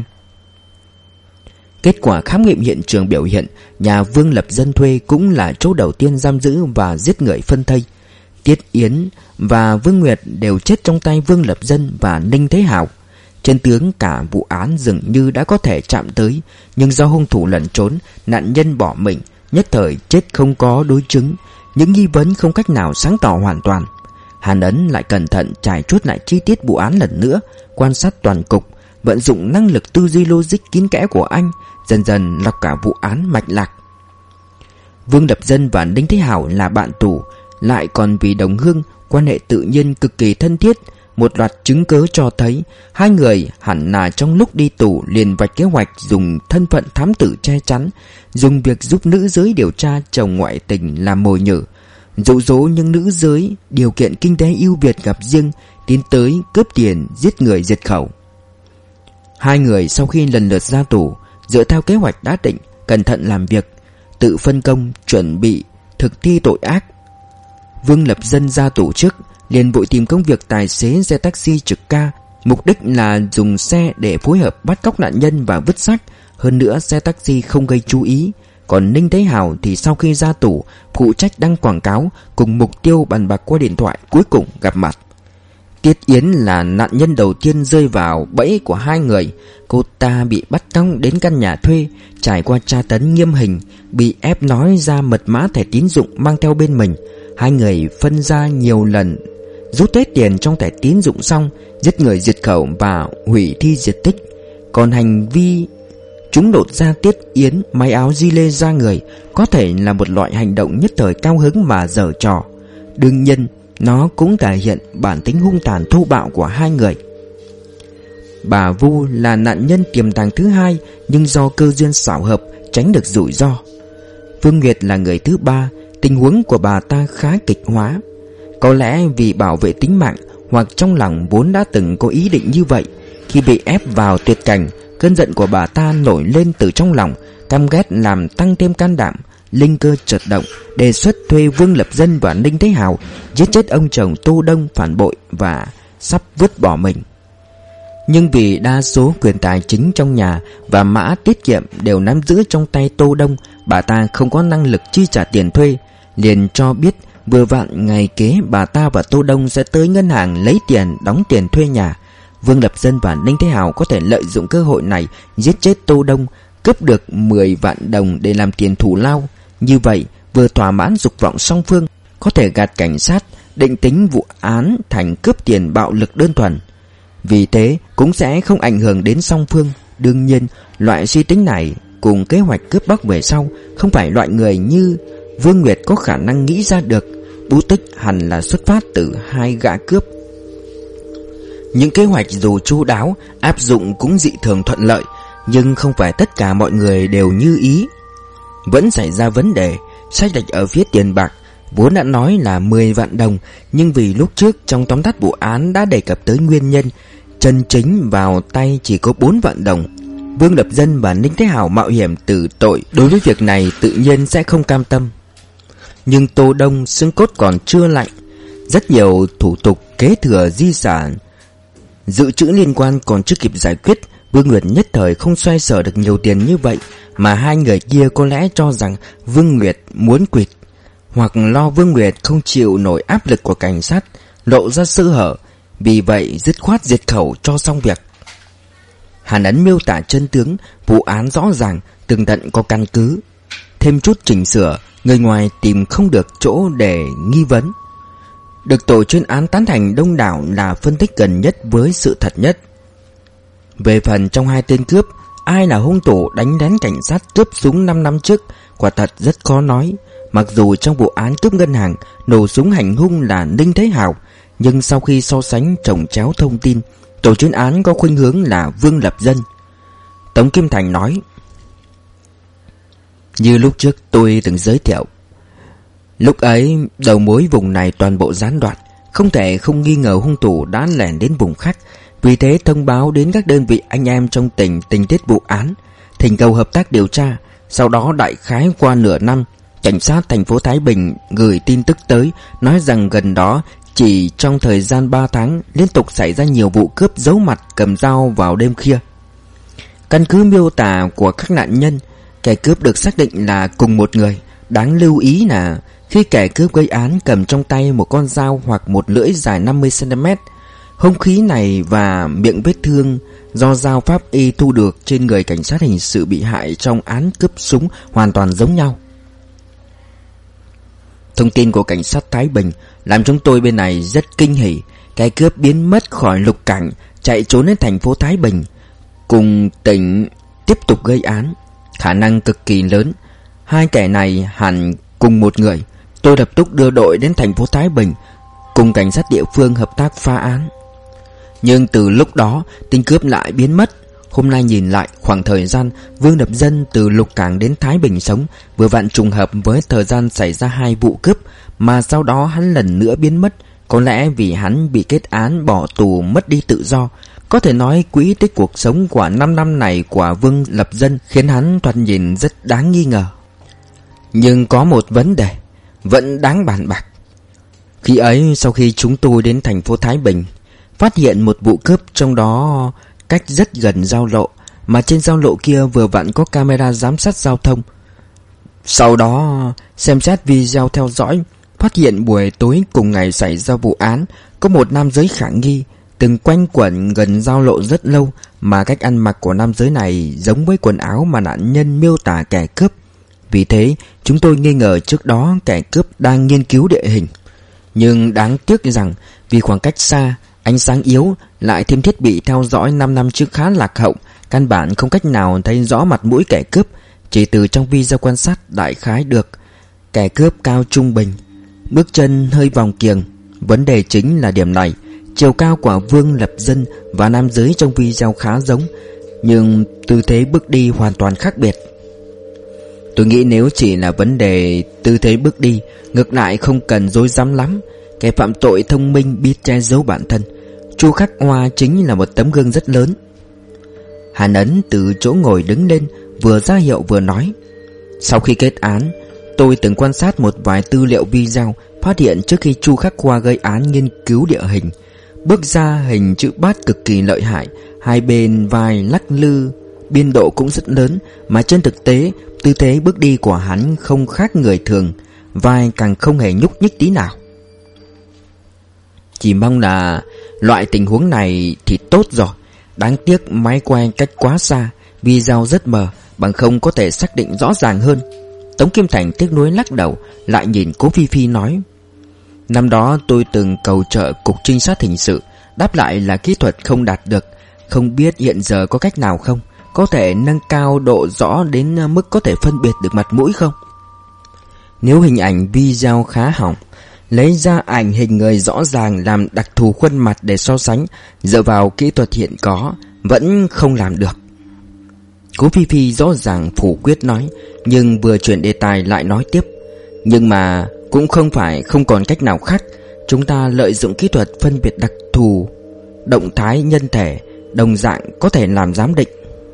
Kết quả khám nghiệm hiện trường biểu hiện nhà Vương Lập Dân thuê cũng là chỗ đầu tiên giam giữ và giết người phân thây. Tiết Yến và Vương Nguyệt đều chết trong tay Vương Lập Dân và Ninh Thế Hào. Chân tướng cả vụ án dường như đã có thể chạm tới, nhưng do hung thủ lẩn trốn, nạn nhân bỏ mình, nhất thời chết không có đối chứng. Những nghi vấn không cách nào sáng tỏ hoàn toàn. Hàn Ấn lại cẩn thận trải chuốt lại chi tiết vụ án lần nữa, quan sát toàn cục, vận dụng năng lực tư duy logic kín kẽ của anh, dần dần lọc cả vụ án mạch lạc. Vương Lập Dân và Ninh Thế Hào là bạn tù, lại còn vì đồng hương, quan hệ tự nhiên cực kỳ thân thiết. Một loạt chứng cứ cho thấy hai người hẳn là trong lúc đi tù liền vạch kế hoạch dùng thân phận thám tử che chắn, dùng việc giúp nữ giới điều tra chồng ngoại tình làm mồi nhử, dụ dỗ những nữ giới điều kiện kinh tế ưu việt gặp riêng tiến tới cướp tiền giết người diệt khẩu. Hai người sau khi lần lượt ra tù, dựa theo kế hoạch đã định, cẩn thận làm việc, tự phân công chuẩn bị thực thi tội ác. Vương Lập Dân ra tù trước liền vội tìm công việc tài xế xe taxi trực ca, mục đích là dùng xe để phối hợp bắt cóc nạn nhân và vứt xác. Hơn nữa xe taxi không gây chú ý. Còn Ninh Thế Hào thì sau khi ra tù phụ trách đăng quảng cáo, cùng mục tiêu bàn bạc qua điện thoại, cuối cùng gặp mặt. Tiết Yến là nạn nhân đầu tiên rơi vào bẫy của hai người. Cô ta bị bắt cóc đến căn nhà thuê, trải qua tra tấn nghiêm hình, bị ép nói ra mật mã thẻ tín dụng mang theo bên mình. Hai người phân ra nhiều lần, rút hết tiền trong thẻ tín dụng xong, giết người diệt khẩu và hủy thi diệt tích. Còn hành vi chúng đột ra Tiết Yến may áo gilet da người có thể là một loại hành động nhất thời cao hứng mà giở trò. Đương nhiên nó cũng thể hiện bản tính hung tàn thô bạo của hai người. Bà Vu là nạn nhân tiềm tàng thứ hai, nhưng do cơ duyên xảo hợp tránh được rủi ro. Vương Nguyệt là người thứ ba. Tình huống của bà ta khá kịch hóa. Có lẽ vì bảo vệ tính mạng, hoặc trong lòng vốn đã từng có ý định như vậy. Khi bị ép vào tuyệt cảnh, cơn giận của bà ta nổi lên từ trong lòng, căm ghét làm tăng thêm can đảm. Linh cơ chợt động, đề xuất thuê Vương Lập Dân và Ninh Thế Hào giết chết ông chồng Tô Đông phản bội và sắp vứt bỏ mình. Nhưng vì đa số quyền tài chính trong nhà và mã tiết kiệm đều nắm giữ trong tay Tô Đông, bà ta không có năng lực chi trả tiền thuê, liền cho biết vừa vặn ngày kế bà ta và Tô Đông sẽ tới ngân hàng lấy tiền đóng tiền thuê nhà. Vương Lập Dân và Ninh Thế Hào có thể lợi dụng cơ hội này giết chết Tô Đông, cướp được 10 vạn đồng để làm tiền thù lao. Như vậy vừa thỏa mãn dục vọng song phương, có thể gạt cảnh sát, định tính vụ án thành cướp tiền bạo lực đơn thuần. Vì thế cũng sẽ không ảnh hưởng đến song phương. Đương nhiên loại suy tính này cùng kế hoạch cướp bóc về sau không phải loại người như Vương Nguyệt có khả năng nghĩ ra được. Bút tích hẳn là xuất phát từ hai gã cướp. Những kế hoạch dù chu đáo, áp dụng cũng dị thường thuận lợi, nhưng không phải tất cả mọi người đều như ý. Vẫn xảy ra vấn đề. Sai lệch ở phía tiền bạc. Vốn đã nói là 10 vạn đồng, nhưng vì lúc trước trong tóm tắt vụ án đã đề cập tới nguyên nhân, chân chính vào tay chỉ có 4 vạn đồng. Vương Lập Dân và Ninh Thế Hào mạo hiểm tử tội đối với việc này tự nhiên sẽ không cam tâm. Nhưng Tô Đông xương cốt còn chưa lạnh, rất nhiều thủ tục kế thừa di sản, dự trữ liên quan còn chưa kịp giải quyết. Vương Nguyệt nhất thời không xoay sở được nhiều tiền như vậy, mà hai người kia có lẽ cho rằng Vương Nguyệt muốn quỵt, hoặc lo Vương Nguyệt không chịu nổi áp lực của cảnh sát, lộ ra sơ hở, vì vậy dứt khoát diệt khẩu cho xong việc. Hàn Ấn miêu tả chân tướng vụ án rõ ràng, tường tận có căn cứ. Thêm chút chỉnh sửa, người ngoài tìm không được chỗ để nghi vấn. Được tổ chuyên án tán thành đông đảo là phân tích gần nhất với sự thật nhất. Về phần trong hai tên cướp, ai là hung thủ đánh lén cảnh sát cướp súng 5 năm trước, quả thật rất khó nói. Mặc dù trong vụ án cướp ngân hàng, nổ súng hành hung là Ninh Thế Hào, nhưng sau khi so sánh chồng chéo thông tin, tổ chuyên án có khuynh hướng là Vương Lập Dân. Tống Kim Thành nói: như lúc trước tôi từng giới thiệu, lúc ấy đầu mối vùng này toàn bộ gián đoạn, không thể không nghi ngờ hung thủ đã lẻn đến vùng khác. Vì thế thông báo đến các đơn vị anh em trong tỉnh tình tiết vụ án, thỉnh cầu hợp tác điều tra. Sau đó đại khái qua nửa năm, cảnh sát thành phố Thái Bình gửi tin tức tới, nói rằng gần đó chỉ trong thời gian 3 tháng liên tục xảy ra nhiều vụ cướp giấu mặt cầm dao vào đêm khuya. Căn cứ miêu tả của các nạn nhân, kẻ cướp được xác định là cùng một người. Đáng lưu ý là khi kẻ cướp gây án cầm trong tay một con dao hoặc một lưỡi dài 50cm. Hung khí này và miệng vết thương do dao pháp y thu được trên người cảnh sát hình sự bị hại trong án cướp súng hoàn toàn giống nhau. Thông tin của cảnh sát Thái Bình làm chúng tôi bên này rất kinh hỉ. Cái cướp biến mất khỏi lục cảnh, chạy trốn đến thành phố Thái Bình, cùng tỉnh tiếp tục gây án. Khả năng cực kỳ lớn hai kẻ này hẳn cùng một người. Tôi lập tức đưa đội đến thành phố Thái Bình cùng cảnh sát địa phương hợp tác phá án. Nhưng từ lúc đó tên cướp lại biến mất. Hôm nay nhìn lại khoảng thời gian Vương Lập Dân từ Lục Cảng đến Thái Bình sống vừa vặn trùng hợp với thời gian xảy ra 2 vụ cướp, mà sau đó hắn lần nữa biến mất. Có lẽ vì hắn bị kết án bỏ tù mất đi tự do. Có thể nói quỹ tích cuộc sống của 5 năm này của Vương Lập Dân khiến hắn thoạt nhìn rất đáng nghi ngờ. Nhưng có một vấn đề vẫn đáng bàn bạc. Khi ấy sau khi chúng tôi đến thành phố Thái Bình, phát hiện một vụ cướp, trong đó cách rất gần giao lộ, mà trên giao lộ kia vừa vặn có camera giám sát giao thông. Sau đó xem xét video theo dõi, phát hiện buổi tối cùng ngày xảy ra vụ án, có một nam giới khả nghi từng quanh quẩn gần giao lộ rất lâu, mà cách ăn mặc của nam giới này giống với quần áo mà nạn nhân miêu tả kẻ cướp. Vì thế chúng tôi nghi ngờ trước đó kẻ cướp đang nghiên cứu địa hình. Nhưng đáng tiếc rằng vì khoảng cách xa, ánh sáng yếu, lại thêm thiết bị theo dõi 5 năm trước khá lạc hậu, căn bản không cách nào thấy rõ mặt mũi kẻ cướp. Chỉ từ trong video quan sát đại khái được kẻ cướp cao trung bình, bước chân hơi vòng kiềng. Vấn đề chính là điểm này. Chiều cao của Vương Lập Dân và nam giới trong video khá giống, nhưng tư thế bước đi hoàn toàn khác biệt. Tôi nghĩ nếu chỉ là vấn đề tư thế bước đi, ngược lại không cần dối dám lắm. Kẻ phạm tội thông minh biết che giấu bản thân. Chu Khắc Hoa chính là một tấm gương rất lớn. Hàn Ấn từ chỗ ngồi đứng lên, vừa ra hiệu vừa nói: sau khi kết án, tôi từng quan sát một vài tư liệu video, phát hiện trước khi Chu Khắc Hoa gây án nghiên cứu địa hình, bước ra hình chữ bát cực kỳ lợi hại, hai bên vai lắc lư, biên độ cũng rất lớn, mà trên thực tế tư thế bước đi của hắn không khác người thường, vai càng không hề nhúc nhích tí nào. Chỉ mong là loại tình huống này thì tốt rồi. Đáng tiếc máy quay cách quá xa, video rất mờ, bằng không có thể xác định rõ ràng hơn. Tống Kim Thành tiếc nuối lắc đầu, lại nhìn Cố Phi Phi nói: năm đó tôi từng cầu trợ cục trinh sát hình sự, đáp lại là kỹ thuật không đạt được. Không biết hiện giờ có cách nào không, có thể nâng cao độ rõ đến mức có thể phân biệt được mặt mũi không? Nếu hình ảnh video khá hỏng, lấy ra ảnh hình người rõ ràng làm đặc thù khuôn mặt để so sánh, dựa vào kỹ thuật hiện có vẫn không làm được. Cố Phi Phi rõ ràng phủ quyết nói, nhưng vừa chuyển đề tài lại nói tiếp: nhưng mà cũng không phải không còn cách nào khác. Chúng ta lợi dụng kỹ thuật phân biệt đặc thù động thái nhân thể đồng dạng có thể làm giám định.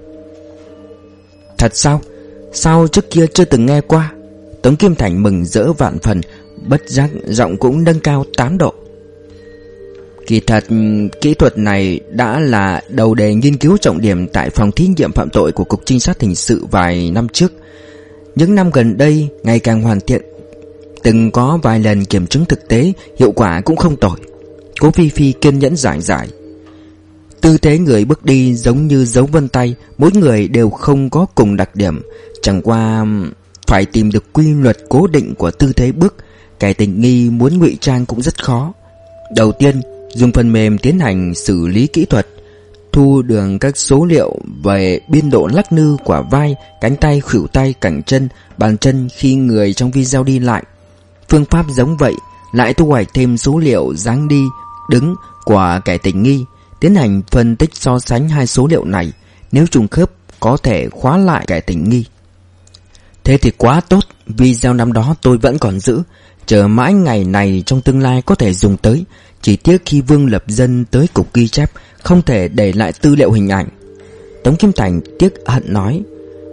Thật sao? Sao trước kia chưa từng nghe qua? Tống Kim Thành mừng rỡ vạn phần, bất giác giọng cũng nâng cao 8 độ. Kỳ thật, kỹ thuật này đã là đầu đề nghiên cứu trọng điểm tại phòng thí nghiệm phạm tội của Cục Trinh sát Hình sự vài năm trước. Những năm gần đây ngày càng hoàn thiện, từng có vài lần kiểm chứng thực tế, hiệu quả cũng không tồi. Cố Phi Phi kiên nhẫn giảng giải. Tư thế người bước đi giống như dấu vân tay, mỗi người đều không có cùng đặc điểm, chẳng qua phải tìm được quy luật cố định của tư thế bước. Kẻ tình nghi muốn ngụy trang cũng rất khó. Đầu tiên, dùng phần mềm tiến hành xử lý kỹ thuật, thu được các số liệu về biên độ lắc lư của vai, cánh tay, khuỷu tay, cẳng chân, bàn chân khi người trong video đi lại. Phương pháp giống vậy, lại thu hoạch thêm số liệu dáng đi, đứng của kẻ tình nghi, tiến hành phân tích so sánh hai số liệu này, nếu trùng khớp có thể khóa lại kẻ tình nghi. Thế thì quá tốt, video năm đó tôi vẫn còn giữ, chờ mãi ngày này trong tương lai có thể dùng tới. Chỉ tiếc khi Vương Lập Dân tới cục ghi chép không thể để lại tư liệu hình ảnh. Tống Kim Thành tiếc hận nói.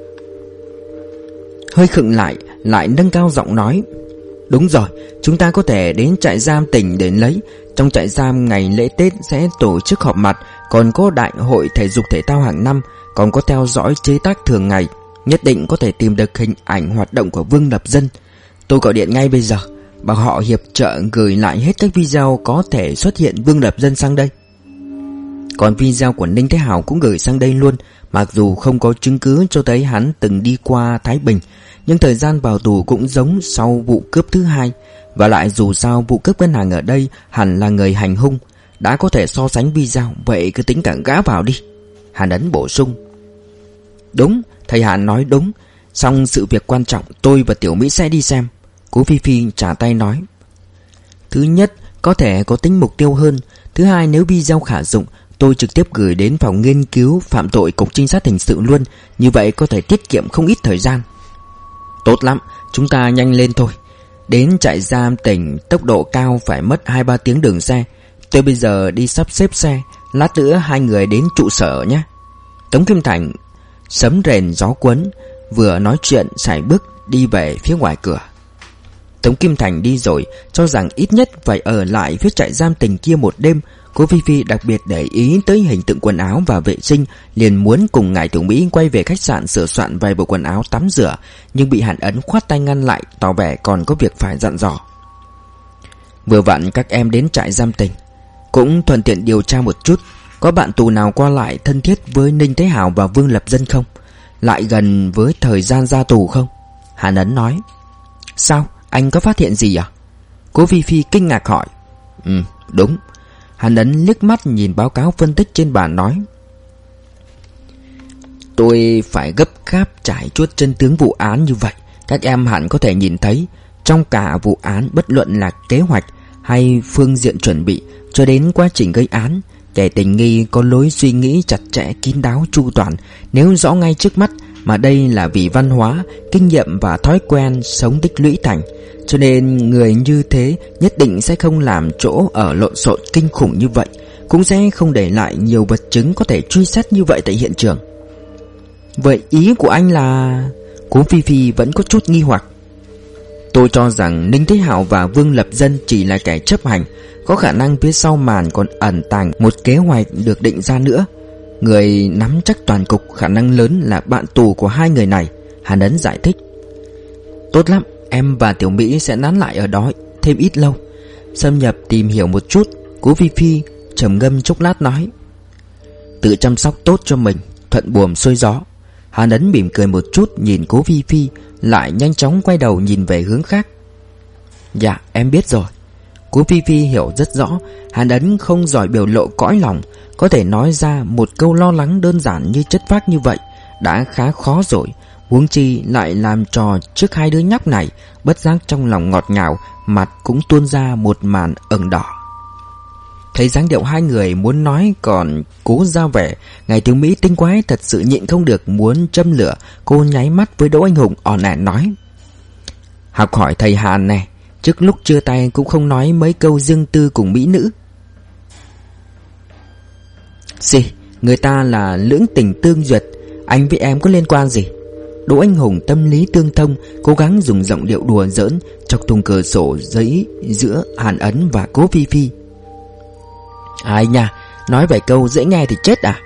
Hơi khựng lại nâng cao giọng nói. Đúng rồi, chúng ta có thể đến trại giam tỉnh để lấy. Trong trại giam ngày lễ Tết sẽ tổ chức họp mặt, còn có đại hội thể dục thể thao hàng năm, còn có theo dõi chế tác thường ngày. Nhất định có thể tìm được hình ảnh hoạt động của Vương Lập Dân. Tôi gọi điện ngay bây giờ, bảo họ hiệp trợ gửi lại hết các video có thể xuất hiện Vương Lập Dân sang đây. Còn video của Ninh Thế Hào cũng gửi sang đây luôn. Mặc dù không có chứng cứ cho thấy hắn từng đi qua Thái Bình, nhưng thời gian vào tù cũng giống sau vụ cướp thứ hai. Và lại dù sao vụ cướp ngân hàng ở đây hẳn là người hành hung, đã có thể so sánh video, vậy cứ tính cả gã vào đi. Hàn Ấn bổ sung. Đúng, thầy Hàn nói đúng. Xong sự việc quan trọng tôi và Tiểu Mỹ sẽ đi xem. Cố Phi Phi trả tay nói. Thứ nhất, có thể có tính mục tiêu hơn. Thứ hai, nếu video khả dụng, tôi trực tiếp gửi đến phòng nghiên cứu phạm tội Cục Trinh sát Hình sự luôn. Như vậy có thể tiết kiệm không ít thời gian. Tốt lắm, chúng ta nhanh lên thôi. Đến trại giam tỉnh tốc độ cao phải mất 2-3 tiếng đường xe. Tôi bây giờ đi sắp xếp xe, lát nữa hai người đến trụ sở nhé. Tống Kim Thành sấm rền gió cuốn, vừa nói chuyện sải bước đi về phía ngoài cửa. Tống Kim Thành đi rồi, cho rằng ít nhất phải ở lại phía trại giam tỉnh kia một đêm. Cô Phi Phi đặc biệt để ý tới hình tượng quần áo và vệ sinh, liền muốn cùng ngài Tiểu Mỹ quay về khách sạn sửa soạn vài bộ quần áo tắm rửa, nhưng bị Hàn Ấn khoát tay ngăn lại, tỏ vẻ còn có việc phải dặn dò. Vừa vặn các em đến trại giam tỉnh, cũng thuận tiện điều tra một chút, có bạn tù nào qua lại thân thiết với Ninh Thế Hào và Vương Lập Dân không? Lại gần với thời gian ra tù không? Hàn Ấn nói. Sao? Anh có phát hiện gì à? Cố Phi Phi kinh ngạc hỏi. Đúng. Hàn Ấn liếc mắt nhìn báo cáo phân tích trên bàn nói. Tôi phải gấp gáp trải chuốt chân tướng vụ án như vậy. Các em hẳn có thể nhìn thấy, trong cả vụ án, bất luận là kế hoạch hay phương diện chuẩn bị cho đến quá trình gây án, kẻ tình nghi có lối suy nghĩ chặt chẽ, kín đáo, chu toàn. Nếu rõ ngay trước mắt, mà đây là vì văn hóa, kinh nghiệm và thói quen sống tích lũy thành, cho nên người như thế nhất định sẽ không làm chỗ ở lộn xộn kinh khủng như vậy, cũng sẽ không để lại nhiều vật chứng có thể truy xét như vậy tại hiện trường. Vậy ý của anh là... Cố Phi Phi vẫn có chút nghi hoặc. Tôi cho rằng Ninh Thế Hào và Vương Lập Dân chỉ là kẻ chấp hành, có khả năng phía sau màn còn ẩn tàng một kế hoạch được định ra nữa. Người nắm chắc toàn cục khả năng lớn là bạn tù của hai người này, Hàn Ấn giải thích. Tốt lắm, em và Tiểu Mỹ sẽ nán lại ở đó thêm ít lâu, xâm nhập tìm hiểu một chút. Cố Phi Phi trầm ngâm chốc lát nói. Tự chăm sóc tốt cho mình, thuận buồm xuôi gió. Hàn Ấn mỉm cười một chút nhìn Cố Phi Phi, lại nhanh chóng quay đầu nhìn về hướng khác. Dạ em biết rồi. Cố Phi Phi hiểu rất rõ Hàn Ấn không giỏi biểu lộ cõi lòng, có thể nói ra một câu lo lắng đơn giản như chất phác như vậy đã khá khó rồi, huống chi lại làm trò trước hai đứa nhóc này. Bất giác trong lòng ngọt ngào, mặt cũng tuôn ra một màn ửng đỏ. Thấy dáng điệu hai người muốn nói còn cố ra vẻ, ngài Tiểu Mỹ tinh quái thật sự nhịn không được muốn châm lửa. Cô nháy mắt với Đỗ Anh Hùng ỏn ẻn nói. Học hỏi thầy Hàn này, trước lúc chia tay cũng không nói mấy câu riêng tư cùng mỹ nữ. Gì? Người ta là lưỡng tình tương duyệt, anh với em có liên quan gì? Đỗ Anh Hùng tâm lý tương thông, cố gắng dùng giọng điệu đùa giỡn chọc thùng cửa sổ giấy giữa Hàn Ấn và Cố Phi Phi. Ai nha, nói vài câu dễ nghe thì chết à?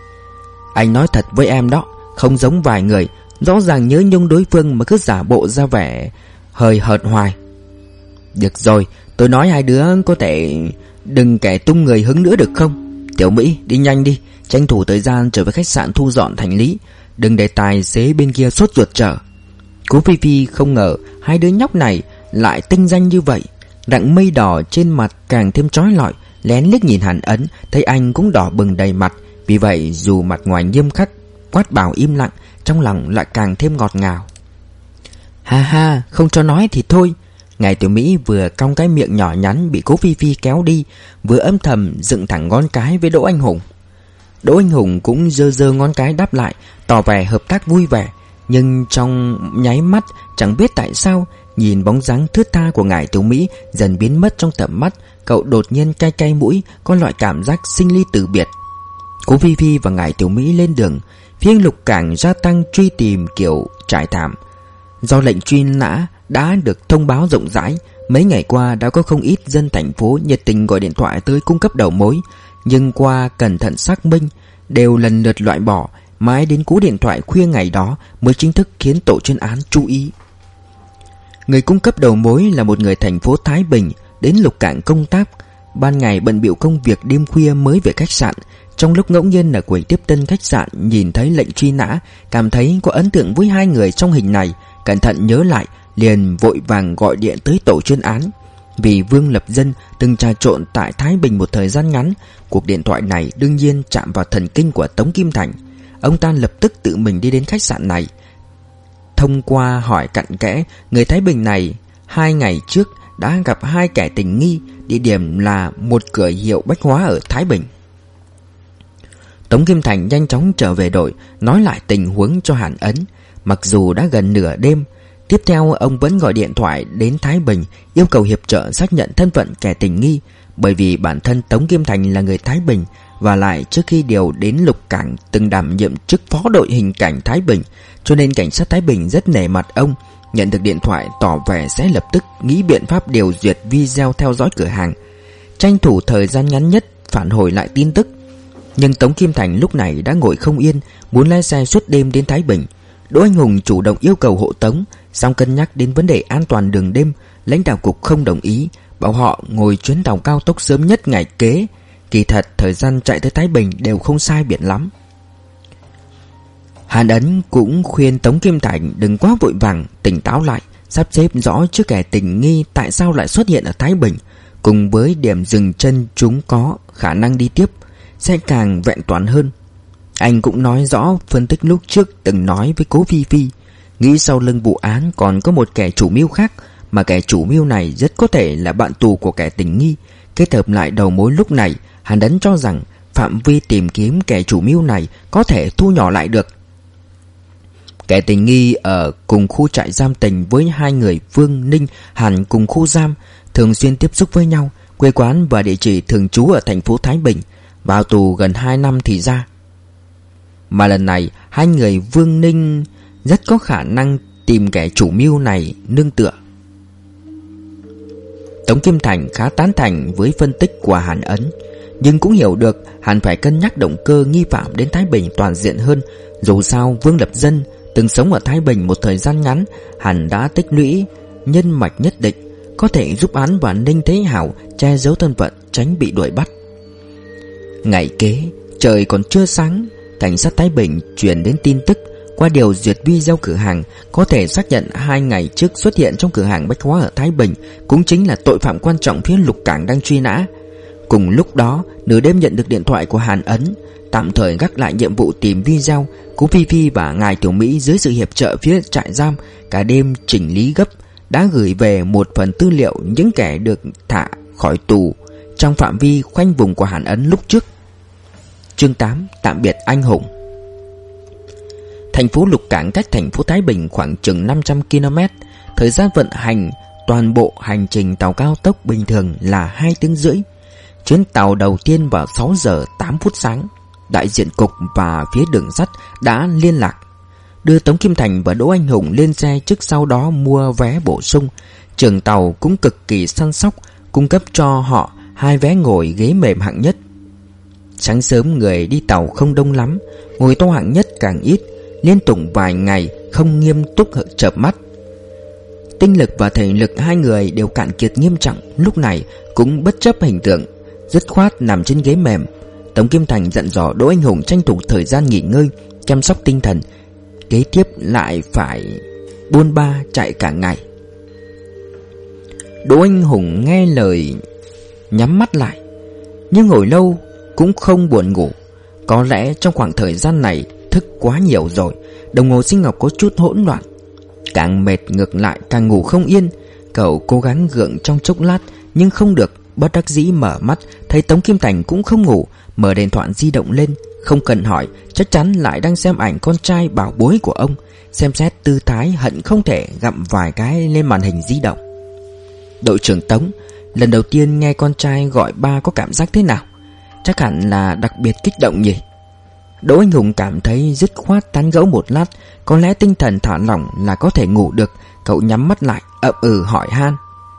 Anh nói thật với em đó, không giống vài người rõ ràng nhớ nhung đối phương mà cứ giả bộ ra vẻ hời hợt hoài. Được rồi, tôi nói hai đứa có thể đừng kẻ tung người hứng nữa được không? Tiểu Mỹ, đi nhanh đi, tranh thủ thời gian trở về khách sạn thu dọn hành lý, đừng để tài xế bên kia sốt ruột chờ. Cố Phi Phi không ngờ hai đứa nhóc này lại tinh danh như vậy. Rặng mây đỏ trên mặt càng thêm chói lọi, lén liếc nhìn Hàn Ấn, thấy anh cũng đỏ bừng đầy mặt. Vì vậy dù mặt ngoài nghiêm khắc quát bảo im lặng, trong lòng lại càng thêm ngọt ngào. Ha ha, không cho nói thì thôi. Ngài Tiểu Mỹ vừa cong cái miệng nhỏ nhắn bị Cố Phi Phi kéo đi, vừa âm thầm dựng thẳng ngón cái với Đỗ Anh Hùng. Đỗ Anh Hùng cũng giơ giơ ngón cái đáp lại, tỏ vẻ hợp tác vui vẻ. Nhưng trong nháy mắt, chẳng biết tại sao, nhìn bóng dáng thướt tha của ngài Tiểu Mỹ dần biến mất trong tầm mắt, cậu đột nhiên cay cay mũi, có loại cảm giác sinh ly tử biệt. Cố Phi Phi và ngài Tiểu Mỹ lên đường, phía Lục Cảng gia tăng truy tìm kiểu trải thảm. Do lệnh truy nã đã được thông báo rộng rãi, mấy ngày qua đã có không ít dân thành phố nhiệt tình gọi điện thoại tới cung cấp đầu mối, nhưng qua cẩn thận xác minh đều lần lượt loại bỏ. Mãi đến cú điện thoại khuya ngày đó mới chính thức khiến tổ chuyên án chú ý. Người cung cấp đầu mối là một người thành phố Thái Bình đến Lục Cảng công tác. Ban ngày bận bịu công việc, đêm khuya mới về khách sạn. Trong lúc ngẫu nhiên ở quầy tiếp tân khách sạn nhìn thấy lệnh truy nã, cảm thấy có ấn tượng với hai người trong hình này, cẩn thận nhớ lại, liền vội vàng gọi điện tới tổ chuyên án. Vì Vương Lập Dân từng trà trộn tại Thái Bình một thời gian ngắn, cuộc điện thoại này đương nhiên chạm vào thần kinh của Tống Kim Thành. Ông ta lập tức tự mình đi đến khách sạn này. Thông qua hỏi cặn kẽ, người Thái Bình này 2 ngày trước đã gặp 2 kẻ tình nghi, địa điểm là một cửa hiệu bách hóa ở Thái Bình. Tống Kim Thành nhanh chóng trở về đội, nói lại tình huống cho Hàn Ấn. Mặc dù đã gần nửa đêm, tiếp theo ông vẫn gọi điện thoại đến Thái Bình, yêu cầu hiệp trợ xác nhận thân phận kẻ tình nghi. Bởi vì bản thân Tống Kim Thành là người Thái Bình, và lại trước khi điều đến Lục Cảng từng đảm nhiệm chức phó đội hình cảnh Thái Bình, cho nên cảnh sát Thái Bình rất nể mặt ông. Nhận được điện thoại tỏ vẻ sẽ lập tức nghĩ biện pháp điều duyệt video theo dõi cửa hàng, tranh thủ thời gian ngắn nhất phản hồi lại tin tức. Nhưng Tống Kim Thành lúc này đã ngồi không yên, muốn lái xe suốt đêm đến Thái Bình. Đỗ Anh Hùng chủ động yêu cầu hộ tống, song cân nhắc đến vấn đề an toàn đường đêm, lãnh đạo cục không đồng ý, bảo họ ngồi chuyến tàu cao tốc sớm nhất ngày kế. Kỳ thật thời gian chạy tới Thái Bình đều không sai biệt lắm. Hàn Ấn cũng khuyên Tống Kim Thành đừng quá vội vàng, tỉnh táo lại, sắp xếp rõ trước kẻ tình nghi tại sao lại xuất hiện ở Thái Bình, cùng với điểm dừng chân chúng có khả năng đi tiếp, sẽ càng vẹn toàn hơn. Anh cũng nói rõ phân tích lúc trước từng nói với Cố Phi Phi, nghĩ sau lưng vụ án còn có một kẻ chủ mưu khác, mà kẻ chủ mưu này rất có thể là bạn tù của kẻ tình nghi. Kết hợp lại đầu mối lúc này, Hàn Ấn cho rằng phạm vi tìm kiếm kẻ chủ mưu này có thể thu nhỏ lại được. Kẻ tình nghi ở cùng khu trại giam Tình với hai người Vương, Ninh, Hàn cùng khu giam, thường xuyên tiếp xúc với nhau, quê quán và địa chỉ thường trú ở thành phố Thái Bình, vào tù gần 2 năm thì ra. Mà lần này hai người Vương, Ninh rất có khả năng tìm kẻ chủ mưu này nương tựa. Tống Kim Thành khá tán thành với phân tích của Hàn Ấn, nhưng cũng hiểu được Hàn phải cân nhắc động cơ nghi phạm đến Thái Bình toàn diện hơn. Dù sao Vương Lập Dân từng sống ở Thái Bình một thời gian ngắn, Hàn đã tích lũy nhân mạch nhất định, có thể giúp án và Ninh Thế Hảo che giấu thân phận, tránh bị đuổi bắt. Ngày kế, trời còn chưa sáng, cảnh sát Thái Bình truyền đến tin tức qua điều duyệt video cửa hàng, có thể xác nhận 2 ngày trước xuất hiện trong cửa hàng bách hóa ở Thái Bình cũng chính là tội phạm quan trọng phía Lục Cảng đang truy nã. Cùng lúc đó, nửa đêm nhận được điện thoại của Hàn Ấn, tạm thời gác lại nhiệm vụ tìm video. Cố Phi Phi và ngài Tiểu Mỹ dưới sự hiệp trợ phía trại giam cả đêm chỉnh lý gấp, đã gửi về một phần tư liệu những kẻ được thả khỏi tù trong phạm vi khoanh vùng của Hàn Ấn lúc trước. Chương 8. Tạm biệt anh hùng. Thành phố Lục Cảng cách thành phố Thái Bình khoảng chừng 500 km. Thời gian vận hành toàn bộ hành trình tàu cao tốc bình thường là 2 tiếng rưỡi. Chuyến tàu đầu tiên vào 6 giờ 8 phút sáng. đại diện cục và phía đường sắt đã liên lạc, đưa Tống Kim Thành và Đỗ Anh Hùng lên xe, trước sau đó mua vé bổ sung. Trưởng tàu cũng cực kỳ săn sóc, cung cấp cho họ 2 vé ngồi ghế mềm hạng nhất. Sáng sớm người đi tàu không đông lắm, ngồi toa hạng nhất càng ít, liên tục vài ngày không nghiêm túc chợp mắt. Tinh lực và thể lực hai người đều cạn kiệt nghiêm trọng, lúc này cũng bất chấp hình tượng, dứt khoát nằm trên ghế mềm. Tống Kim Thành dặn dò Đỗ Anh Hùng tranh thủ thời gian nghỉ ngơi, chăm sóc tinh thần, kế tiếp lại phải buôn ba chạy cả ngày. Đỗ Anh Hùng nghe lời nhắm mắt lại, nhưng hồi lâu cũng không buồn ngủ. Có lẽ trong khoảng thời gian này thức quá nhiều rồi, đồng hồ sinh học có chút hỗn loạn. Càng mệt ngược lại càng ngủ không yên. Cậu cố gắng gượng trong chốc lát nhưng không được, bất đắc dĩ mở mắt, thấy Tống Kim Thành cũng không ngủ, mở điện thoại di động lên. Không cần hỏi, chắc chắn lại đang xem ảnh con trai bảo bối của ông. Xem xét tư thái hận không thể gặm vài cái lên màn hình di động. Đội trưởng Tống, lần đầu tiên nghe con trai gọi ba có cảm giác thế nào? Chắc hẳn là đặc biệt kích động nhỉ? Đỗ Anh Hùng cảm thấy dứt khoát tán gẫu một lát, có lẽ tinh thần thả lỏng là có thể ngủ được. Cậu nhắm mắt lại, hỏi han.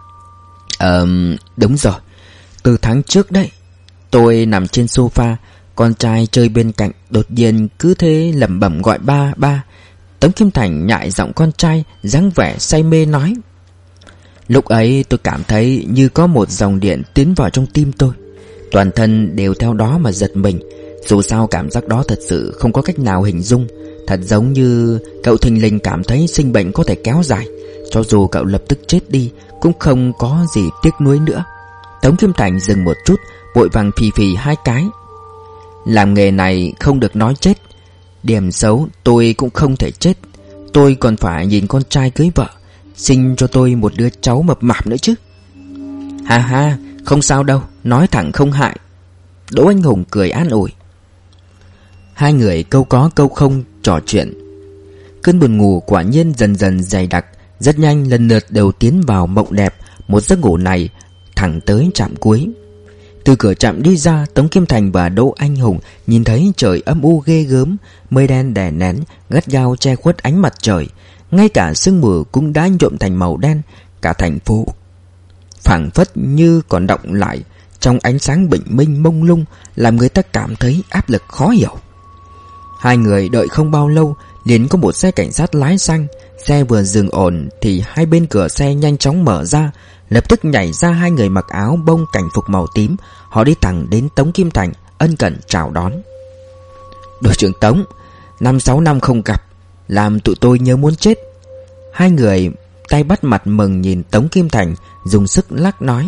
Đúng rồi, từ tháng trước đấy. Tôi nằm trên sofa, con trai chơi bên cạnh, đột nhiên cứ thế lẩm bẩm gọi ba. Tống Kim Thành nhại giọng con trai, dáng vẻ say mê nói. Lúc ấy tôi cảm thấy như có một dòng điện tiến vào trong tim tôi, toàn thân đều theo đó mà giật mình. Dù sao cảm giác đó thật sự không có cách nào hình dung. Thật giống như cậu thình lình cảm thấy sinh bệnh có thể kéo dài, cho dù cậu lập tức chết đi cũng không có gì tiếc nuối nữa. Tống Kim Thành dừng một chút, vội vàng phì phì 2 cái. Làm nghề này không được nói chết. Điểm xấu tôi cũng không thể chết. Tôi còn phải nhìn con trai cưới vợ, sinh cho tôi một đứa cháu mập mạp nữa chứ. Ha, không sao đâu, nói thẳng không hại. Đỗ Anh Hùng cười an ủi. Hai người câu có câu không trò chuyện. Cơn buồn ngủ quả nhiên dần dần dày đặc, rất nhanh lần lượt đều tiến vào mộng đẹp. Một giấc ngủ này thẳng tới trạm cuối. Từ cửa trạm đi ra, Tống Kim Thành và Đỗ Anh Hùng nhìn thấy trời âm u ghê gớm, mây đen đè nén gắt gao che khuất ánh mặt trời, ngay cả sương mù cũng đã nhuộm thành màu đen. Cả thành phố phảng phất như còn đọng lại trong ánh sáng bình minh mông lung, làm người ta cảm thấy áp lực khó hiểu. Hai người đợi không bao lâu, liền có một xe cảnh sát lái sang. Xe vừa dừng ổn thì hai bên cửa xe nhanh chóng mở ra, lập tức nhảy ra 2 người mặc áo bông cảnh phục màu tím. Họ đi thẳng đến Tống Kim Thành, ân cần chào đón. Đội trưởng Tống, 5-6 năm không gặp, làm tụi tôi nhớ muốn chết. Hai người tay bắt mặt mừng nhìn Tống Kim Thành, dùng sức lắc nói.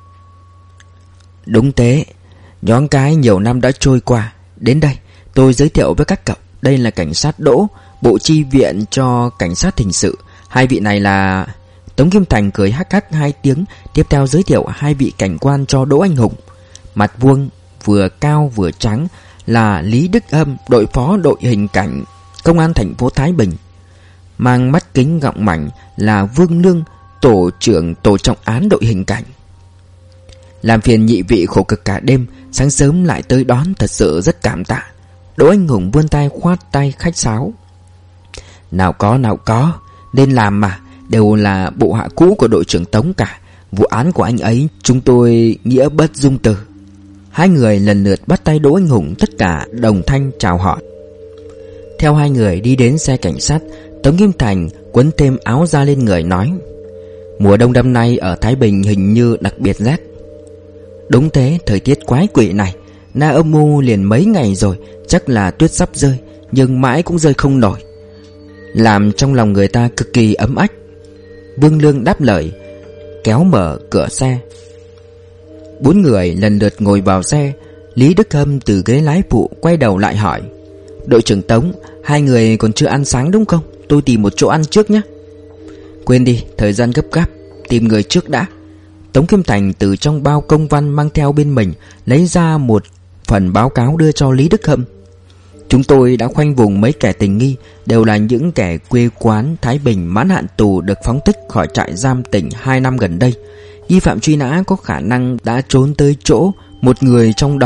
Đúng thế, nhoáng cái nhiều năm đã trôi qua. Đến đây, tôi giới thiệu với các cậu, đây là cảnh sát Đỗ, bộ chi viện cho cảnh sát hình sự. Hai vị này là... Tống Kim Thành cười hắc hắc 2 tiếng, tiếp theo giới thiệu 2 vị cảnh quan cho Đỗ Anh Hùng. Mặt vuông, vừa cao vừa trắng là Lý Đức Hâm, đội phó đội hình cảnh công an thành phố Thái Bình. Mang mắt kính gọng mảnh là Vương Lương, tổ trưởng tổ trọng án đội hình cảnh. Làm phiền nhị vị khổ cực cả đêm, sáng sớm lại tới đón, thật sự rất cảm tạ. Đỗ Anh Hùng vươn tay khoát tay khách sáo. Nào có, nên làm mà, đều là bộ hạ cũ của đội trưởng Tống cả. Vụ án của anh ấy chúng tôi nghĩa bất dung từ. Hai người lần lượt bắt tay Đỗ Anh Hùng, tất cả đồng thanh chào họ. Theo hai người đi đến xe cảnh sát, Tống Kim Thành quấn thêm áo da lên người nói. Mùa đông năm nay ở Thái Bình hình như đặc biệt rét. Đúng thế, thời tiết quái quỷ này, na âm u liền mấy ngày rồi, chắc là tuyết sắp rơi, nhưng mãi cũng rơi không nổi, làm trong lòng người ta cực kỳ ấm ách. Vương Lương đáp lời, kéo mở cửa xe. 4 người lần lượt ngồi vào xe. Lý Đức Hâm từ ghế lái phụ quay đầu lại hỏi. Đội trưởng Tống, 2 người còn chưa ăn sáng đúng không? Tôi tìm một chỗ ăn trước nhé. Quên đi, thời gian gấp gáp, tìm người trước đã. Tống Kim Thành từ trong bao công văn mang theo bên mình lấy ra một phần báo cáo đưa cho Lý Đức Hâm. Chúng tôi đã khoanh vùng mấy kẻ tình nghi, đều là những kẻ quê quán Thái Bình mãn hạn tù được phóng thích khỏi trại giam tỉnh 2 năm gần đây. Nghi phạm truy nã có khả năng đã trốn tới chỗ, một người trong đó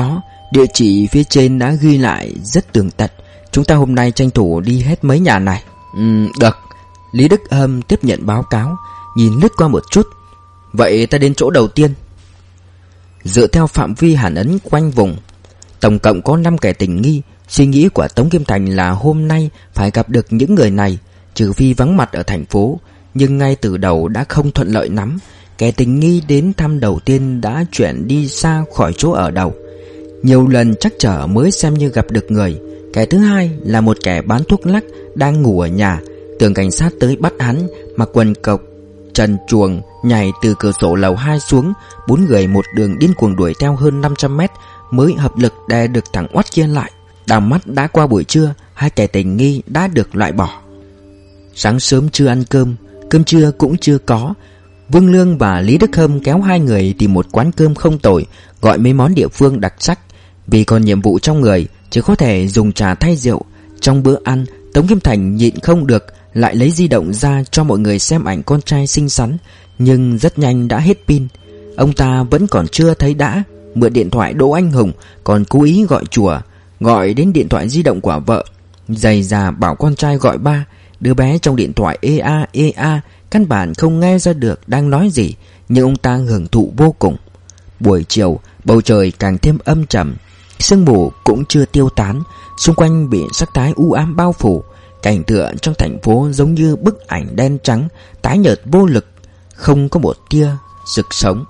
Địa chỉ phía trên đã ghi lại rất tường tận. Chúng ta hôm nay tranh thủ đi hết mấy nhà này. Được. Lý Đức Hâm tiếp nhận báo cáo, nhìn lướt qua một chút. Vậy ta đến chỗ đầu tiên. Dựa theo phạm vi Hàn Ấn quanh vùng, tổng cộng có 5 kẻ tình nghi. Suy nghĩ của Tống Kim Thành là hôm nay phải gặp được những người này, trừ phi vắng mặt ở thành phố. Nhưng ngay từ đầu đã không thuận lợi lắm. Kẻ tình nghi đến thăm đầu tiên đã chuyển đi xa khỏi chỗ ở đầu, nhiều lần trắc trở mới xem như gặp được người. Kẻ thứ hai là một kẻ bán thuốc lắc đang ngủ ở nhà. Tưởng cảnh sát tới bắt hắn, mặc quần cộc trần truồng, nhảy từ cửa sổ lầu 2 xuống. 4 người một đường điên cuồng đuổi theo hơn 500 mét mới hợp lực đè được thằng oắt kia lại. Đảo mắt đã qua buổi trưa, 2 kẻ tình nghi đã được loại bỏ. Sáng sớm chưa ăn cơm, cơm trưa cũng chưa có. Vương Lương và Lý Đức Hâm kéo 2 người tìm một quán cơm không tồi, gọi mấy món địa phương đặc sắc. Vì còn nhiệm vụ trong người, chỉ có thể dùng trà thay rượu. Trong bữa ăn, Tống Kim Thành nhịn không được, lại lấy di động ra cho mọi người xem ảnh con trai xinh xắn. Nhưng rất nhanh đã hết pin. Ông ta vẫn còn chưa thấy đã. Mượn điện thoại Đỗ Anh Hùng, còn cố ý gọi chùa, gọi đến điện thoại di động của vợ. Giày già bảo con trai gọi ba. Đứa bé trong điện thoại ê a, căn bản không nghe ra được đang nói gì, nhưng ông ta hưởng thụ vô cùng. Buổi chiều, bầu trời càng thêm âm trầm, sương mù cũng chưa tiêu tán, xung quanh bị sắc thái u ám bao phủ. Cảnh tượng trong thành phố giống như bức ảnh đen trắng, tái nhợt vô lực, không có một tia rực sống.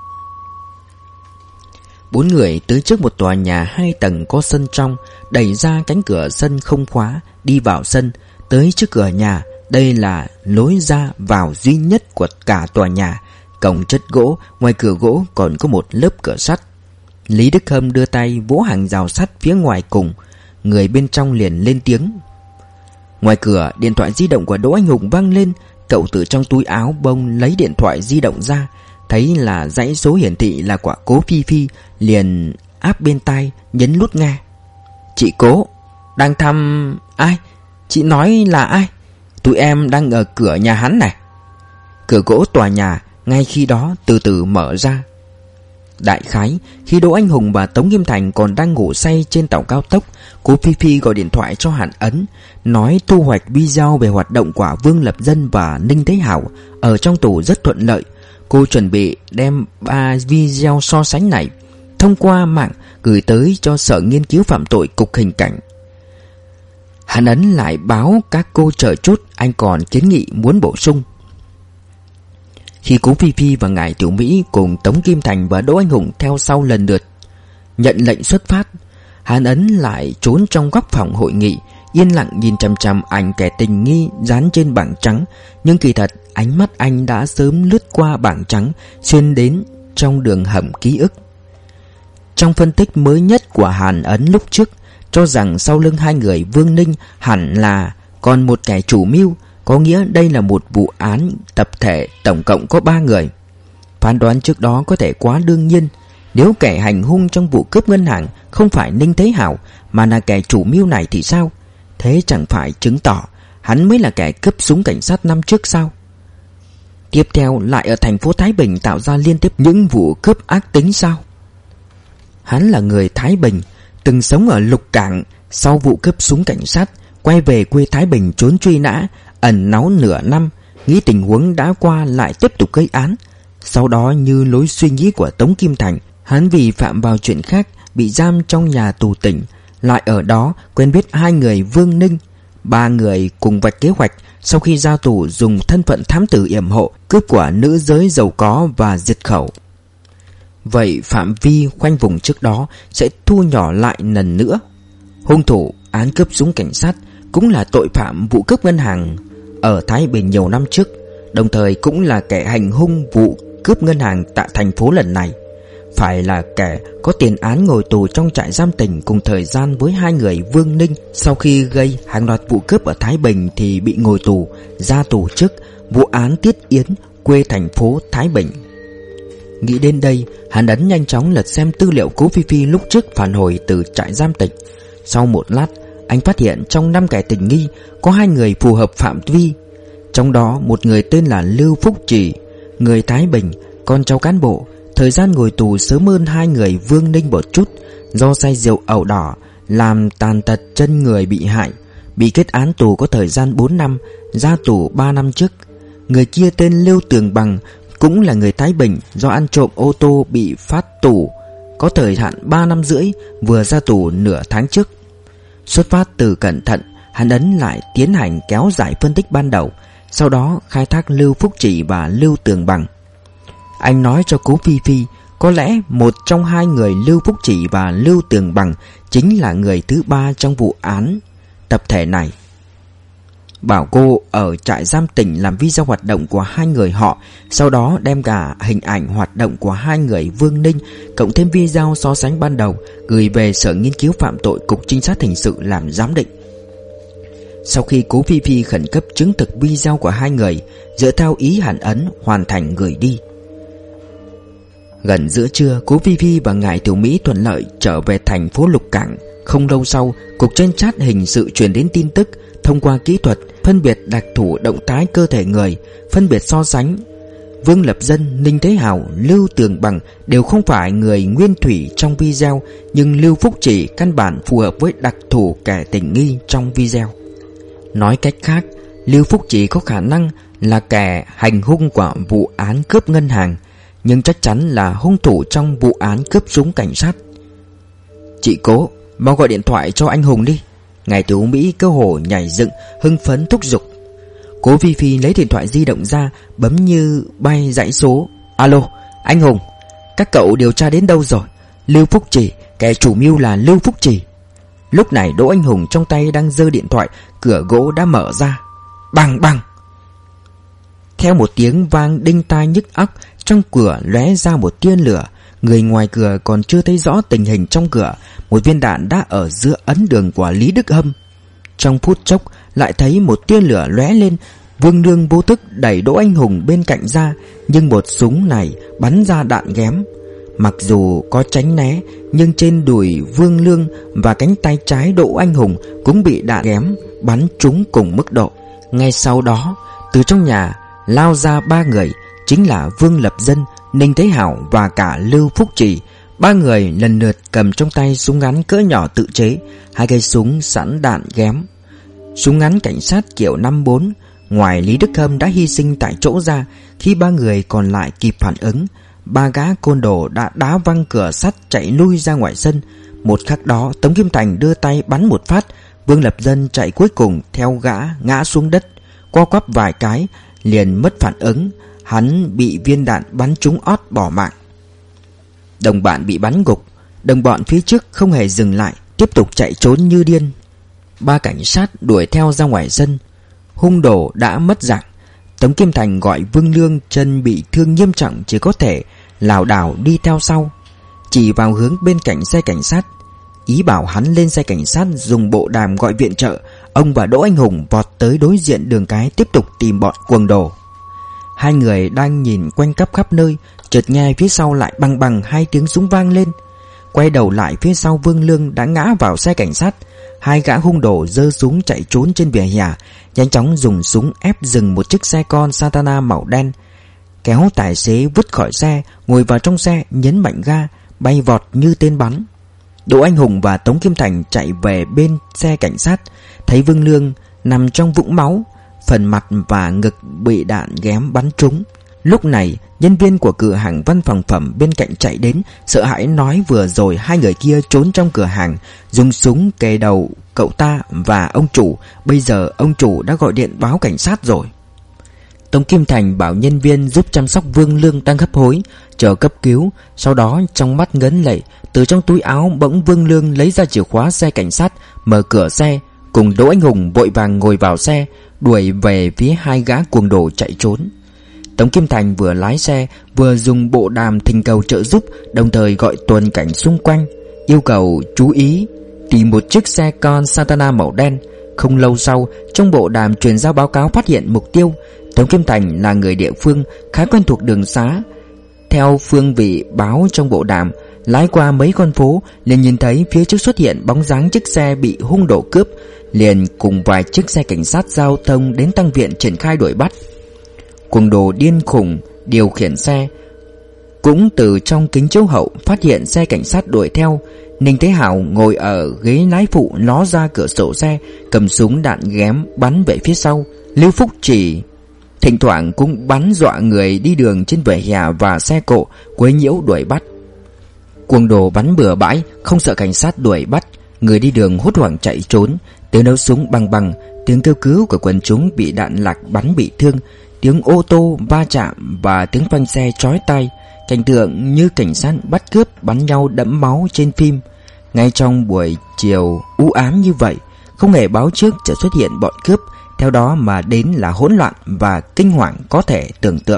4 người tới trước một tòa nhà 2 tầng có sân trong, đẩy ra cánh cửa sân không khóa, đi vào sân. Tới trước cửa nhà, đây là lối ra vào duy nhất của cả tòa nhà. Cổng chất gỗ, ngoài cửa gỗ còn có một lớp cửa sắt. Lý Đức Hâm đưa tay vỗ hàng rào sắt phía ngoài cùng. Người bên trong liền lên tiếng. Ngoài cửa, điện thoại di động của Đỗ Anh Hùng vang lên. Cậu từ trong túi áo bông lấy điện thoại di động ra, thấy là dãy số hiển thị là của Cố Phi Phi, liền áp bên tai, nhấn nút nghe. Chị Cố, đang thăm ai? Chị nói là ai? Tụi em đang ở cửa nhà hắn này. Cửa gỗ tòa nhà ngay khi đó từ từ mở ra. Đại khái khi Đỗ Anh Hùng và Tống Kim Thành còn đang ngủ say trên tàu cao tốc, cô Phi Phi gọi điện thoại cho Hàn Ấn, nói thu hoạch video về hoạt động của Vương Lập Dân và Ninh Thế Hảo ở trong tù rất thuận lợi. Cô chuẩn bị đem 3 video so sánh này thông qua mạng gửi tới cho Sở Nghiên cứu Phạm tội Cục Hình cảnh. Hàn Ấn lại báo các cô chờ chút, anh còn kiến nghị muốn bổ sung. Khi Cố Phi Phi và ngài Tiểu Mỹ cùng Tống Kim Thành và Đỗ Anh Hùng theo sau lần lượt nhận lệnh xuất phát, Hàn Ấn lại trốn trong góc phòng hội nghị, yên lặng nhìn chằm chằm ảnh kẻ tình nghi dán trên bảng trắng. Nhưng kỳ thật ánh mắt anh đã sớm lướt qua bảng trắng, xuyên đến trong đường hầm ký ức. Trong phân tích mới nhất của Hàn Ấn lúc trước, cho rằng sau lưng 2 người Vương Ninh hẳn là còn một kẻ chủ mưu, có nghĩa đây là một vụ án tập thể, tổng cộng có 3 người. Phán đoán trước đó có thể quá đương nhiên. Nếu kẻ hành hung trong vụ cướp ngân hàng không phải Ninh Thế Hảo mà là kẻ chủ mưu này thì sao? Thế chẳng phải chứng tỏ hắn mới là kẻ cướp súng cảnh sát năm trước sao? Tiếp theo lại ở thành phố Thái Bình tạo ra liên tiếp những vụ cướp ác tính sao? Hắn là người Thái Bình, từng sống ở Lục Cảng, sau vụ cướp súng cảnh sát quay về quê Thái Bình trốn truy nã, ẩn náu nửa năm, nghĩ tình huống đã qua lại tiếp tục gây án. Sau đó như lối suy nghĩ của Tống Kim Thành, hắn vì phạm vào chuyện khác bị giam trong nhà tù tỉnh, lại ở đó quen biết 2 người Vương Ninh. 3 người cùng vạch kế hoạch sau khi ra tù dùng thân phận thám tử yểm hộ cướp của nữ giới giàu có và diệt khẩu. Vậy phạm vi khoanh vùng trước đó sẽ thu nhỏ lại lần nữa. Hung thủ án cướp súng cảnh sát cũng là tội phạm vụ cướp ngân hàng ở Thái Bình nhiều năm trước, đồng thời cũng là kẻ hành hung vụ cướp ngân hàng tại thành phố lần này. Phải là kẻ có tiền án ngồi tù trong trại giam tỉnh cùng thời gian với 2 người Vương Ninh. Sau khi gây hàng loạt vụ cướp ở Thái Bình thì bị ngồi tù, ra tù trước vụ án Tiết Yến, quê thành phố Thái Bình. Nghĩ đến đây, Hàn Ấn nhanh chóng lật xem tư liệu Cố Phi Phi lúc trước phản hồi từ trại giam tỉnh. Sau một lát, anh phát hiện trong 5 kẻ tình nghi có 2 người phù hợp phạm vi. Trong đó một người tên là Lưu Phúc Trì, người Thái Bình, con cháu cán bộ, Thời gian ngồi tù sớm hơn hai người Vương Ninh một chút, do say rượu ẩu đỏ làm tàn tật chân người bị hại, bị kết án tù có thời gian 4 năm, ra tù 3 năm trước. Người kia tên Lưu Tường Bằng, cũng là người Thái Bình, do ăn trộm ô tô bị phát tù, có thời hạn 3 năm rưỡi, vừa ra tù nửa tháng trước. Xuất phát từ cẩn thận, hắn ấn lại tiến hành kéo dài phân tích ban đầu, sau đó khai thác Lưu Phúc Chỉ và Lưu Tường Bằng. Anh nói cho Cố Phi Phi, có lẽ một trong hai người Lưu Phúc Chỉ và Lưu Tường Bằng chính là người thứ ba trong vụ án tập thể này. Bảo cô ở trại giam tỉnh làm video hoạt động của hai người họ, sau đó đem cả hình ảnh hoạt động của hai người Vương Ninh cộng thêm video so sánh ban đầu gửi về Sở Nghiên cứu Phạm tội Cục Trinh sát Hình sự làm giám định. Sau khi Cố Phi Phi khẩn cấp chứng thực video của hai người, dựa theo ý hắn ấn hoàn thành gửi đi. Gần giữa trưa, Cố Phi Phi và Ngải Tiểu Mỹ thuận lợi trở về thành phố Lục Cảng. Không lâu sau, Cục Trinh sát Hình sự truyền đến tin tức, thông qua kỹ thuật phân biệt đặc thù động thái cơ thể người, phân biệt so sánh, Vương Lập Dân, Ninh Thế Hào, Lưu Tường Bằng đều không phải người nguyên thủy trong video, nhưng Lưu Phúc Chỉ căn bản phù hợp với đặc thù kẻ tình nghi trong video. Nói cách khác, Lưu Phúc Chỉ có khả năng là kẻ hành hung của vụ án cướp ngân hàng, nhưng chắc chắn là hung thủ trong vụ án cướp súng cảnh sát. Chị Cố, mau gọi điện thoại cho anh Hùng đi. Ngải Tiểu Mỹ cơ hồ nhảy dựng, hưng phấn thúc giục. Cố Phi Phi lấy điện thoại di động ra, bấm như bay dãy số. Alo, anh Hùng, các cậu điều tra đến đâu rồi? Lưu Phúc Chỉ, kẻ chủ mưu là Lưu Phúc Chỉ. Lúc này Đỗ Anh Hùng trong tay đang giơ điện thoại, cửa gỗ đã mở ra. Bang bang. Theo một tiếng vang đinh tai nhức óc, trong cửa lóe ra một tia lửa. Người ngoài cửa còn chưa thấy rõ tình hình trong cửa, một viên đạn đã ở giữa ấn đường của Lý Đức Hâm. Trong phút chốc lại thấy một tia lửa lóe lên. Vương Lương vô thức đẩy Đỗ Anh Hùng bên cạnh ra, nhưng một súng này bắn ra đạn ghém. Mặc dù có tránh né, nhưng trên đùi Vương Lương và cánh tay trái Đỗ Anh Hùng cũng bị đạn ghém bắn trúng cùng mức độ. Ngay sau đó, từ trong nhà lao ra ba người, chính là Vương Lập Dân, Ninh Thế Hảo và cả Lưu Phúc Chỉ. Ba người lần lượt cầm trong tay súng ngắn cỡ nhỏ tự chế, hai cây súng sẵn đạn ghém. Súng ngắn cảnh sát kiểu 54. Ngoài Lý Đức Hâm đã hy sinh tại chỗ ra, khi ba người còn lại kịp phản ứng, ba gã côn đồ đã đá văng cửa sắt chạy lui ra ngoài sân. Một khắc đó, Tống Kim Thành đưa tay bắn một phát. Vương Lập Dân chạy cuối cùng theo gã ngã xuống đất, co quắp vài cái liền mất phản ứng. Hắn bị viên đạn bắn trúng ót bỏ mạng. Đồng bạn bị bắn gục, đồng bọn phía trước không hề dừng lại, tiếp tục chạy trốn như điên. Ba cảnh sát đuổi theo ra ngoài sân. Hung đồ đã mất dạng. Tống Kim Thành gọi Vương Lương, chân bị thương nghiêm trọng, chỉ có thể lảo đảo đi theo sau, chỉ vào hướng bên cạnh xe cảnh sát, ý bảo hắn lên xe cảnh sát dùng bộ đàm gọi viện trợ. Ông và Đỗ Anh Hùng vọt tới đối diện đường cái tiếp tục tìm bọn cuồng đồ. Hai người đang nhìn quanh khắp nơi, chợt nghe phía sau lại bằng bằng hai tiếng súng vang lên. Quay đầu lại, phía sau Vương Lương đã ngã vào xe cảnh sát. Hai gã hung đồ giơ súng chạy trốn trên vỉa hè, nhanh chóng dùng súng ép dừng một chiếc xe con Santana màu đen, kéo tài xế vứt khỏi xe, ngồi vào trong xe, nhấn mạnh ga, bay vọt như tên bắn. Đỗ Anh Hùng và Tống Kim Thành chạy về bên xe cảnh sát, thấy Vương Lương nằm trong vũng máu, phần mặt và ngực bị đạn ghém bắn trúng. Lúc này, nhân viên của cửa hàng văn phòng phẩm bên cạnh chạy đến, sợ hãi nói vừa rồi hai người kia trốn trong cửa hàng, dùng súng kề đầu cậu ta và ông chủ. Bây giờ ông chủ đã gọi điện báo cảnh sát rồi. Tống Kim Thành bảo nhân viên giúp chăm sóc Vương Lương đang hấp hối, chờ cấp cứu. Sau đó trong mắt ngấn lệ, từ trong túi áo bỗng Vương Lương lấy ra chìa khóa xe cảnh sát, mở cửa xe, cùng Đỗ Anh Hùng vội vàng ngồi vào xe, đuổi về phía hai gã cuồng đồ chạy trốn. Tống Kim Thành vừa lái xe vừa dùng bộ đàm thỉnh cầu trợ giúp, đồng thời gọi tuần cảnh xung quanh, yêu cầu chú ý tìm một chiếc xe con Santana màu đen. Không lâu sau, trong bộ đàm truyền ra báo cáo phát hiện mục tiêu. Tống Kim Thành là người địa phương, khá quen thuộc đường xá. Theo phương vị báo trong bộ đàm, lái qua mấy con phố liền nhìn thấy phía trước xuất hiện bóng dáng chiếc xe bị hung đồ cướp, liền cùng vài chiếc xe cảnh sát giao thông đến tăng viện triển khai đuổi bắt. Cuồng đồ điên khùng điều khiển xe Cũng từ trong kính chiếu hậu phát hiện xe cảnh sát đuổi theo. Ninh Thế Hào ngồi ở ghế lái phụ ló ra cửa sổ xe, cầm súng đạn ghém bắn về phía sau. Lưu Phúc Chỉ thỉnh thoảng cũng bắn dọa người đi đường trên vỉa hè và xe cộ, quấy nhiễu đuổi bắt. Cuồng đồ bắn bừa bãi, không sợ cảnh sát đuổi bắt. Người đi đường hốt hoảng chạy trốn. Tiếng đấu súng bằng bằng, tiếng kêu cứu của quần chúng bị đạn lạc bắn bị thương, tiếng ô tô va chạm và tiếng phanh xe chói tai. Cảnh tượng như cảnh sát bắt cướp bắn nhau đẫm máu trên phim. Ngay trong buổi chiều u ám như vậy, không hề báo trướcจะxuất hiện bọn cướp, theo đó mà đến là hỗn loạn và kinh hoàng có thể tưởng tượng.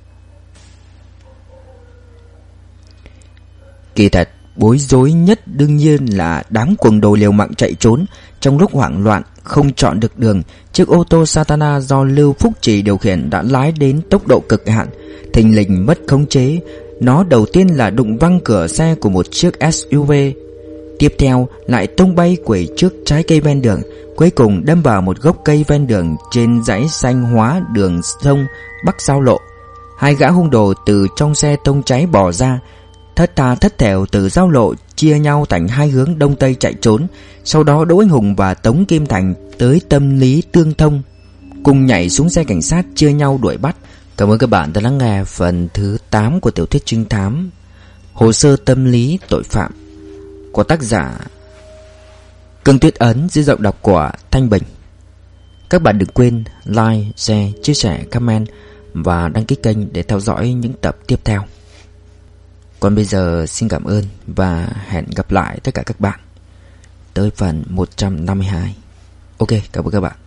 Kỳ thật, bối rối nhất đương nhiên là đám cuồng đồ liều mạng chạy trốn. Trong lúc hoảng loạn không chọn được đường, chiếc ô tô Satana do Lưu Phúc Trì điều khiển đã lái đến tốc độ cực hạn, thình lình mất khống chế. Nó đầu tiên là đụng văng cửa xe của một chiếc SUV, tiếp theo lại tung bay quẩy trước trái cây ven đường, cuối cùng đâm vào một gốc cây ven đường trên dãy xanh hóa đường sông Bắc Giao Lộ. Hai gã hung đồ từ trong xe tông cháy bò ra, thất tha thất thểu từ giao lộ chia nhau thành hai hướng đông tây chạy trốn. Sau đó Đỗ Anh Hùng và Tống Kim Thành tới tâm lý tương thông, cùng nhảy xuống xe cảnh sát chia nhau đuổi bắt. Cảm ơn các bạn đã lắng nghe phần thứ 8 của tiểu thuyết trinh thám Hồ sơ tâm lý tội phạm của tác giả Cương Tuyết Ấn dưới giọng đọc của Thanh Bình. Các bạn đừng quên like, share, chia sẻ, comment và đăng ký kênh để theo dõi những tập tiếp theo. Còn bây giờ xin cảm ơn và hẹn gặp lại tất cả các bạn tới phần 152. Ok, cảm ơn các bạn.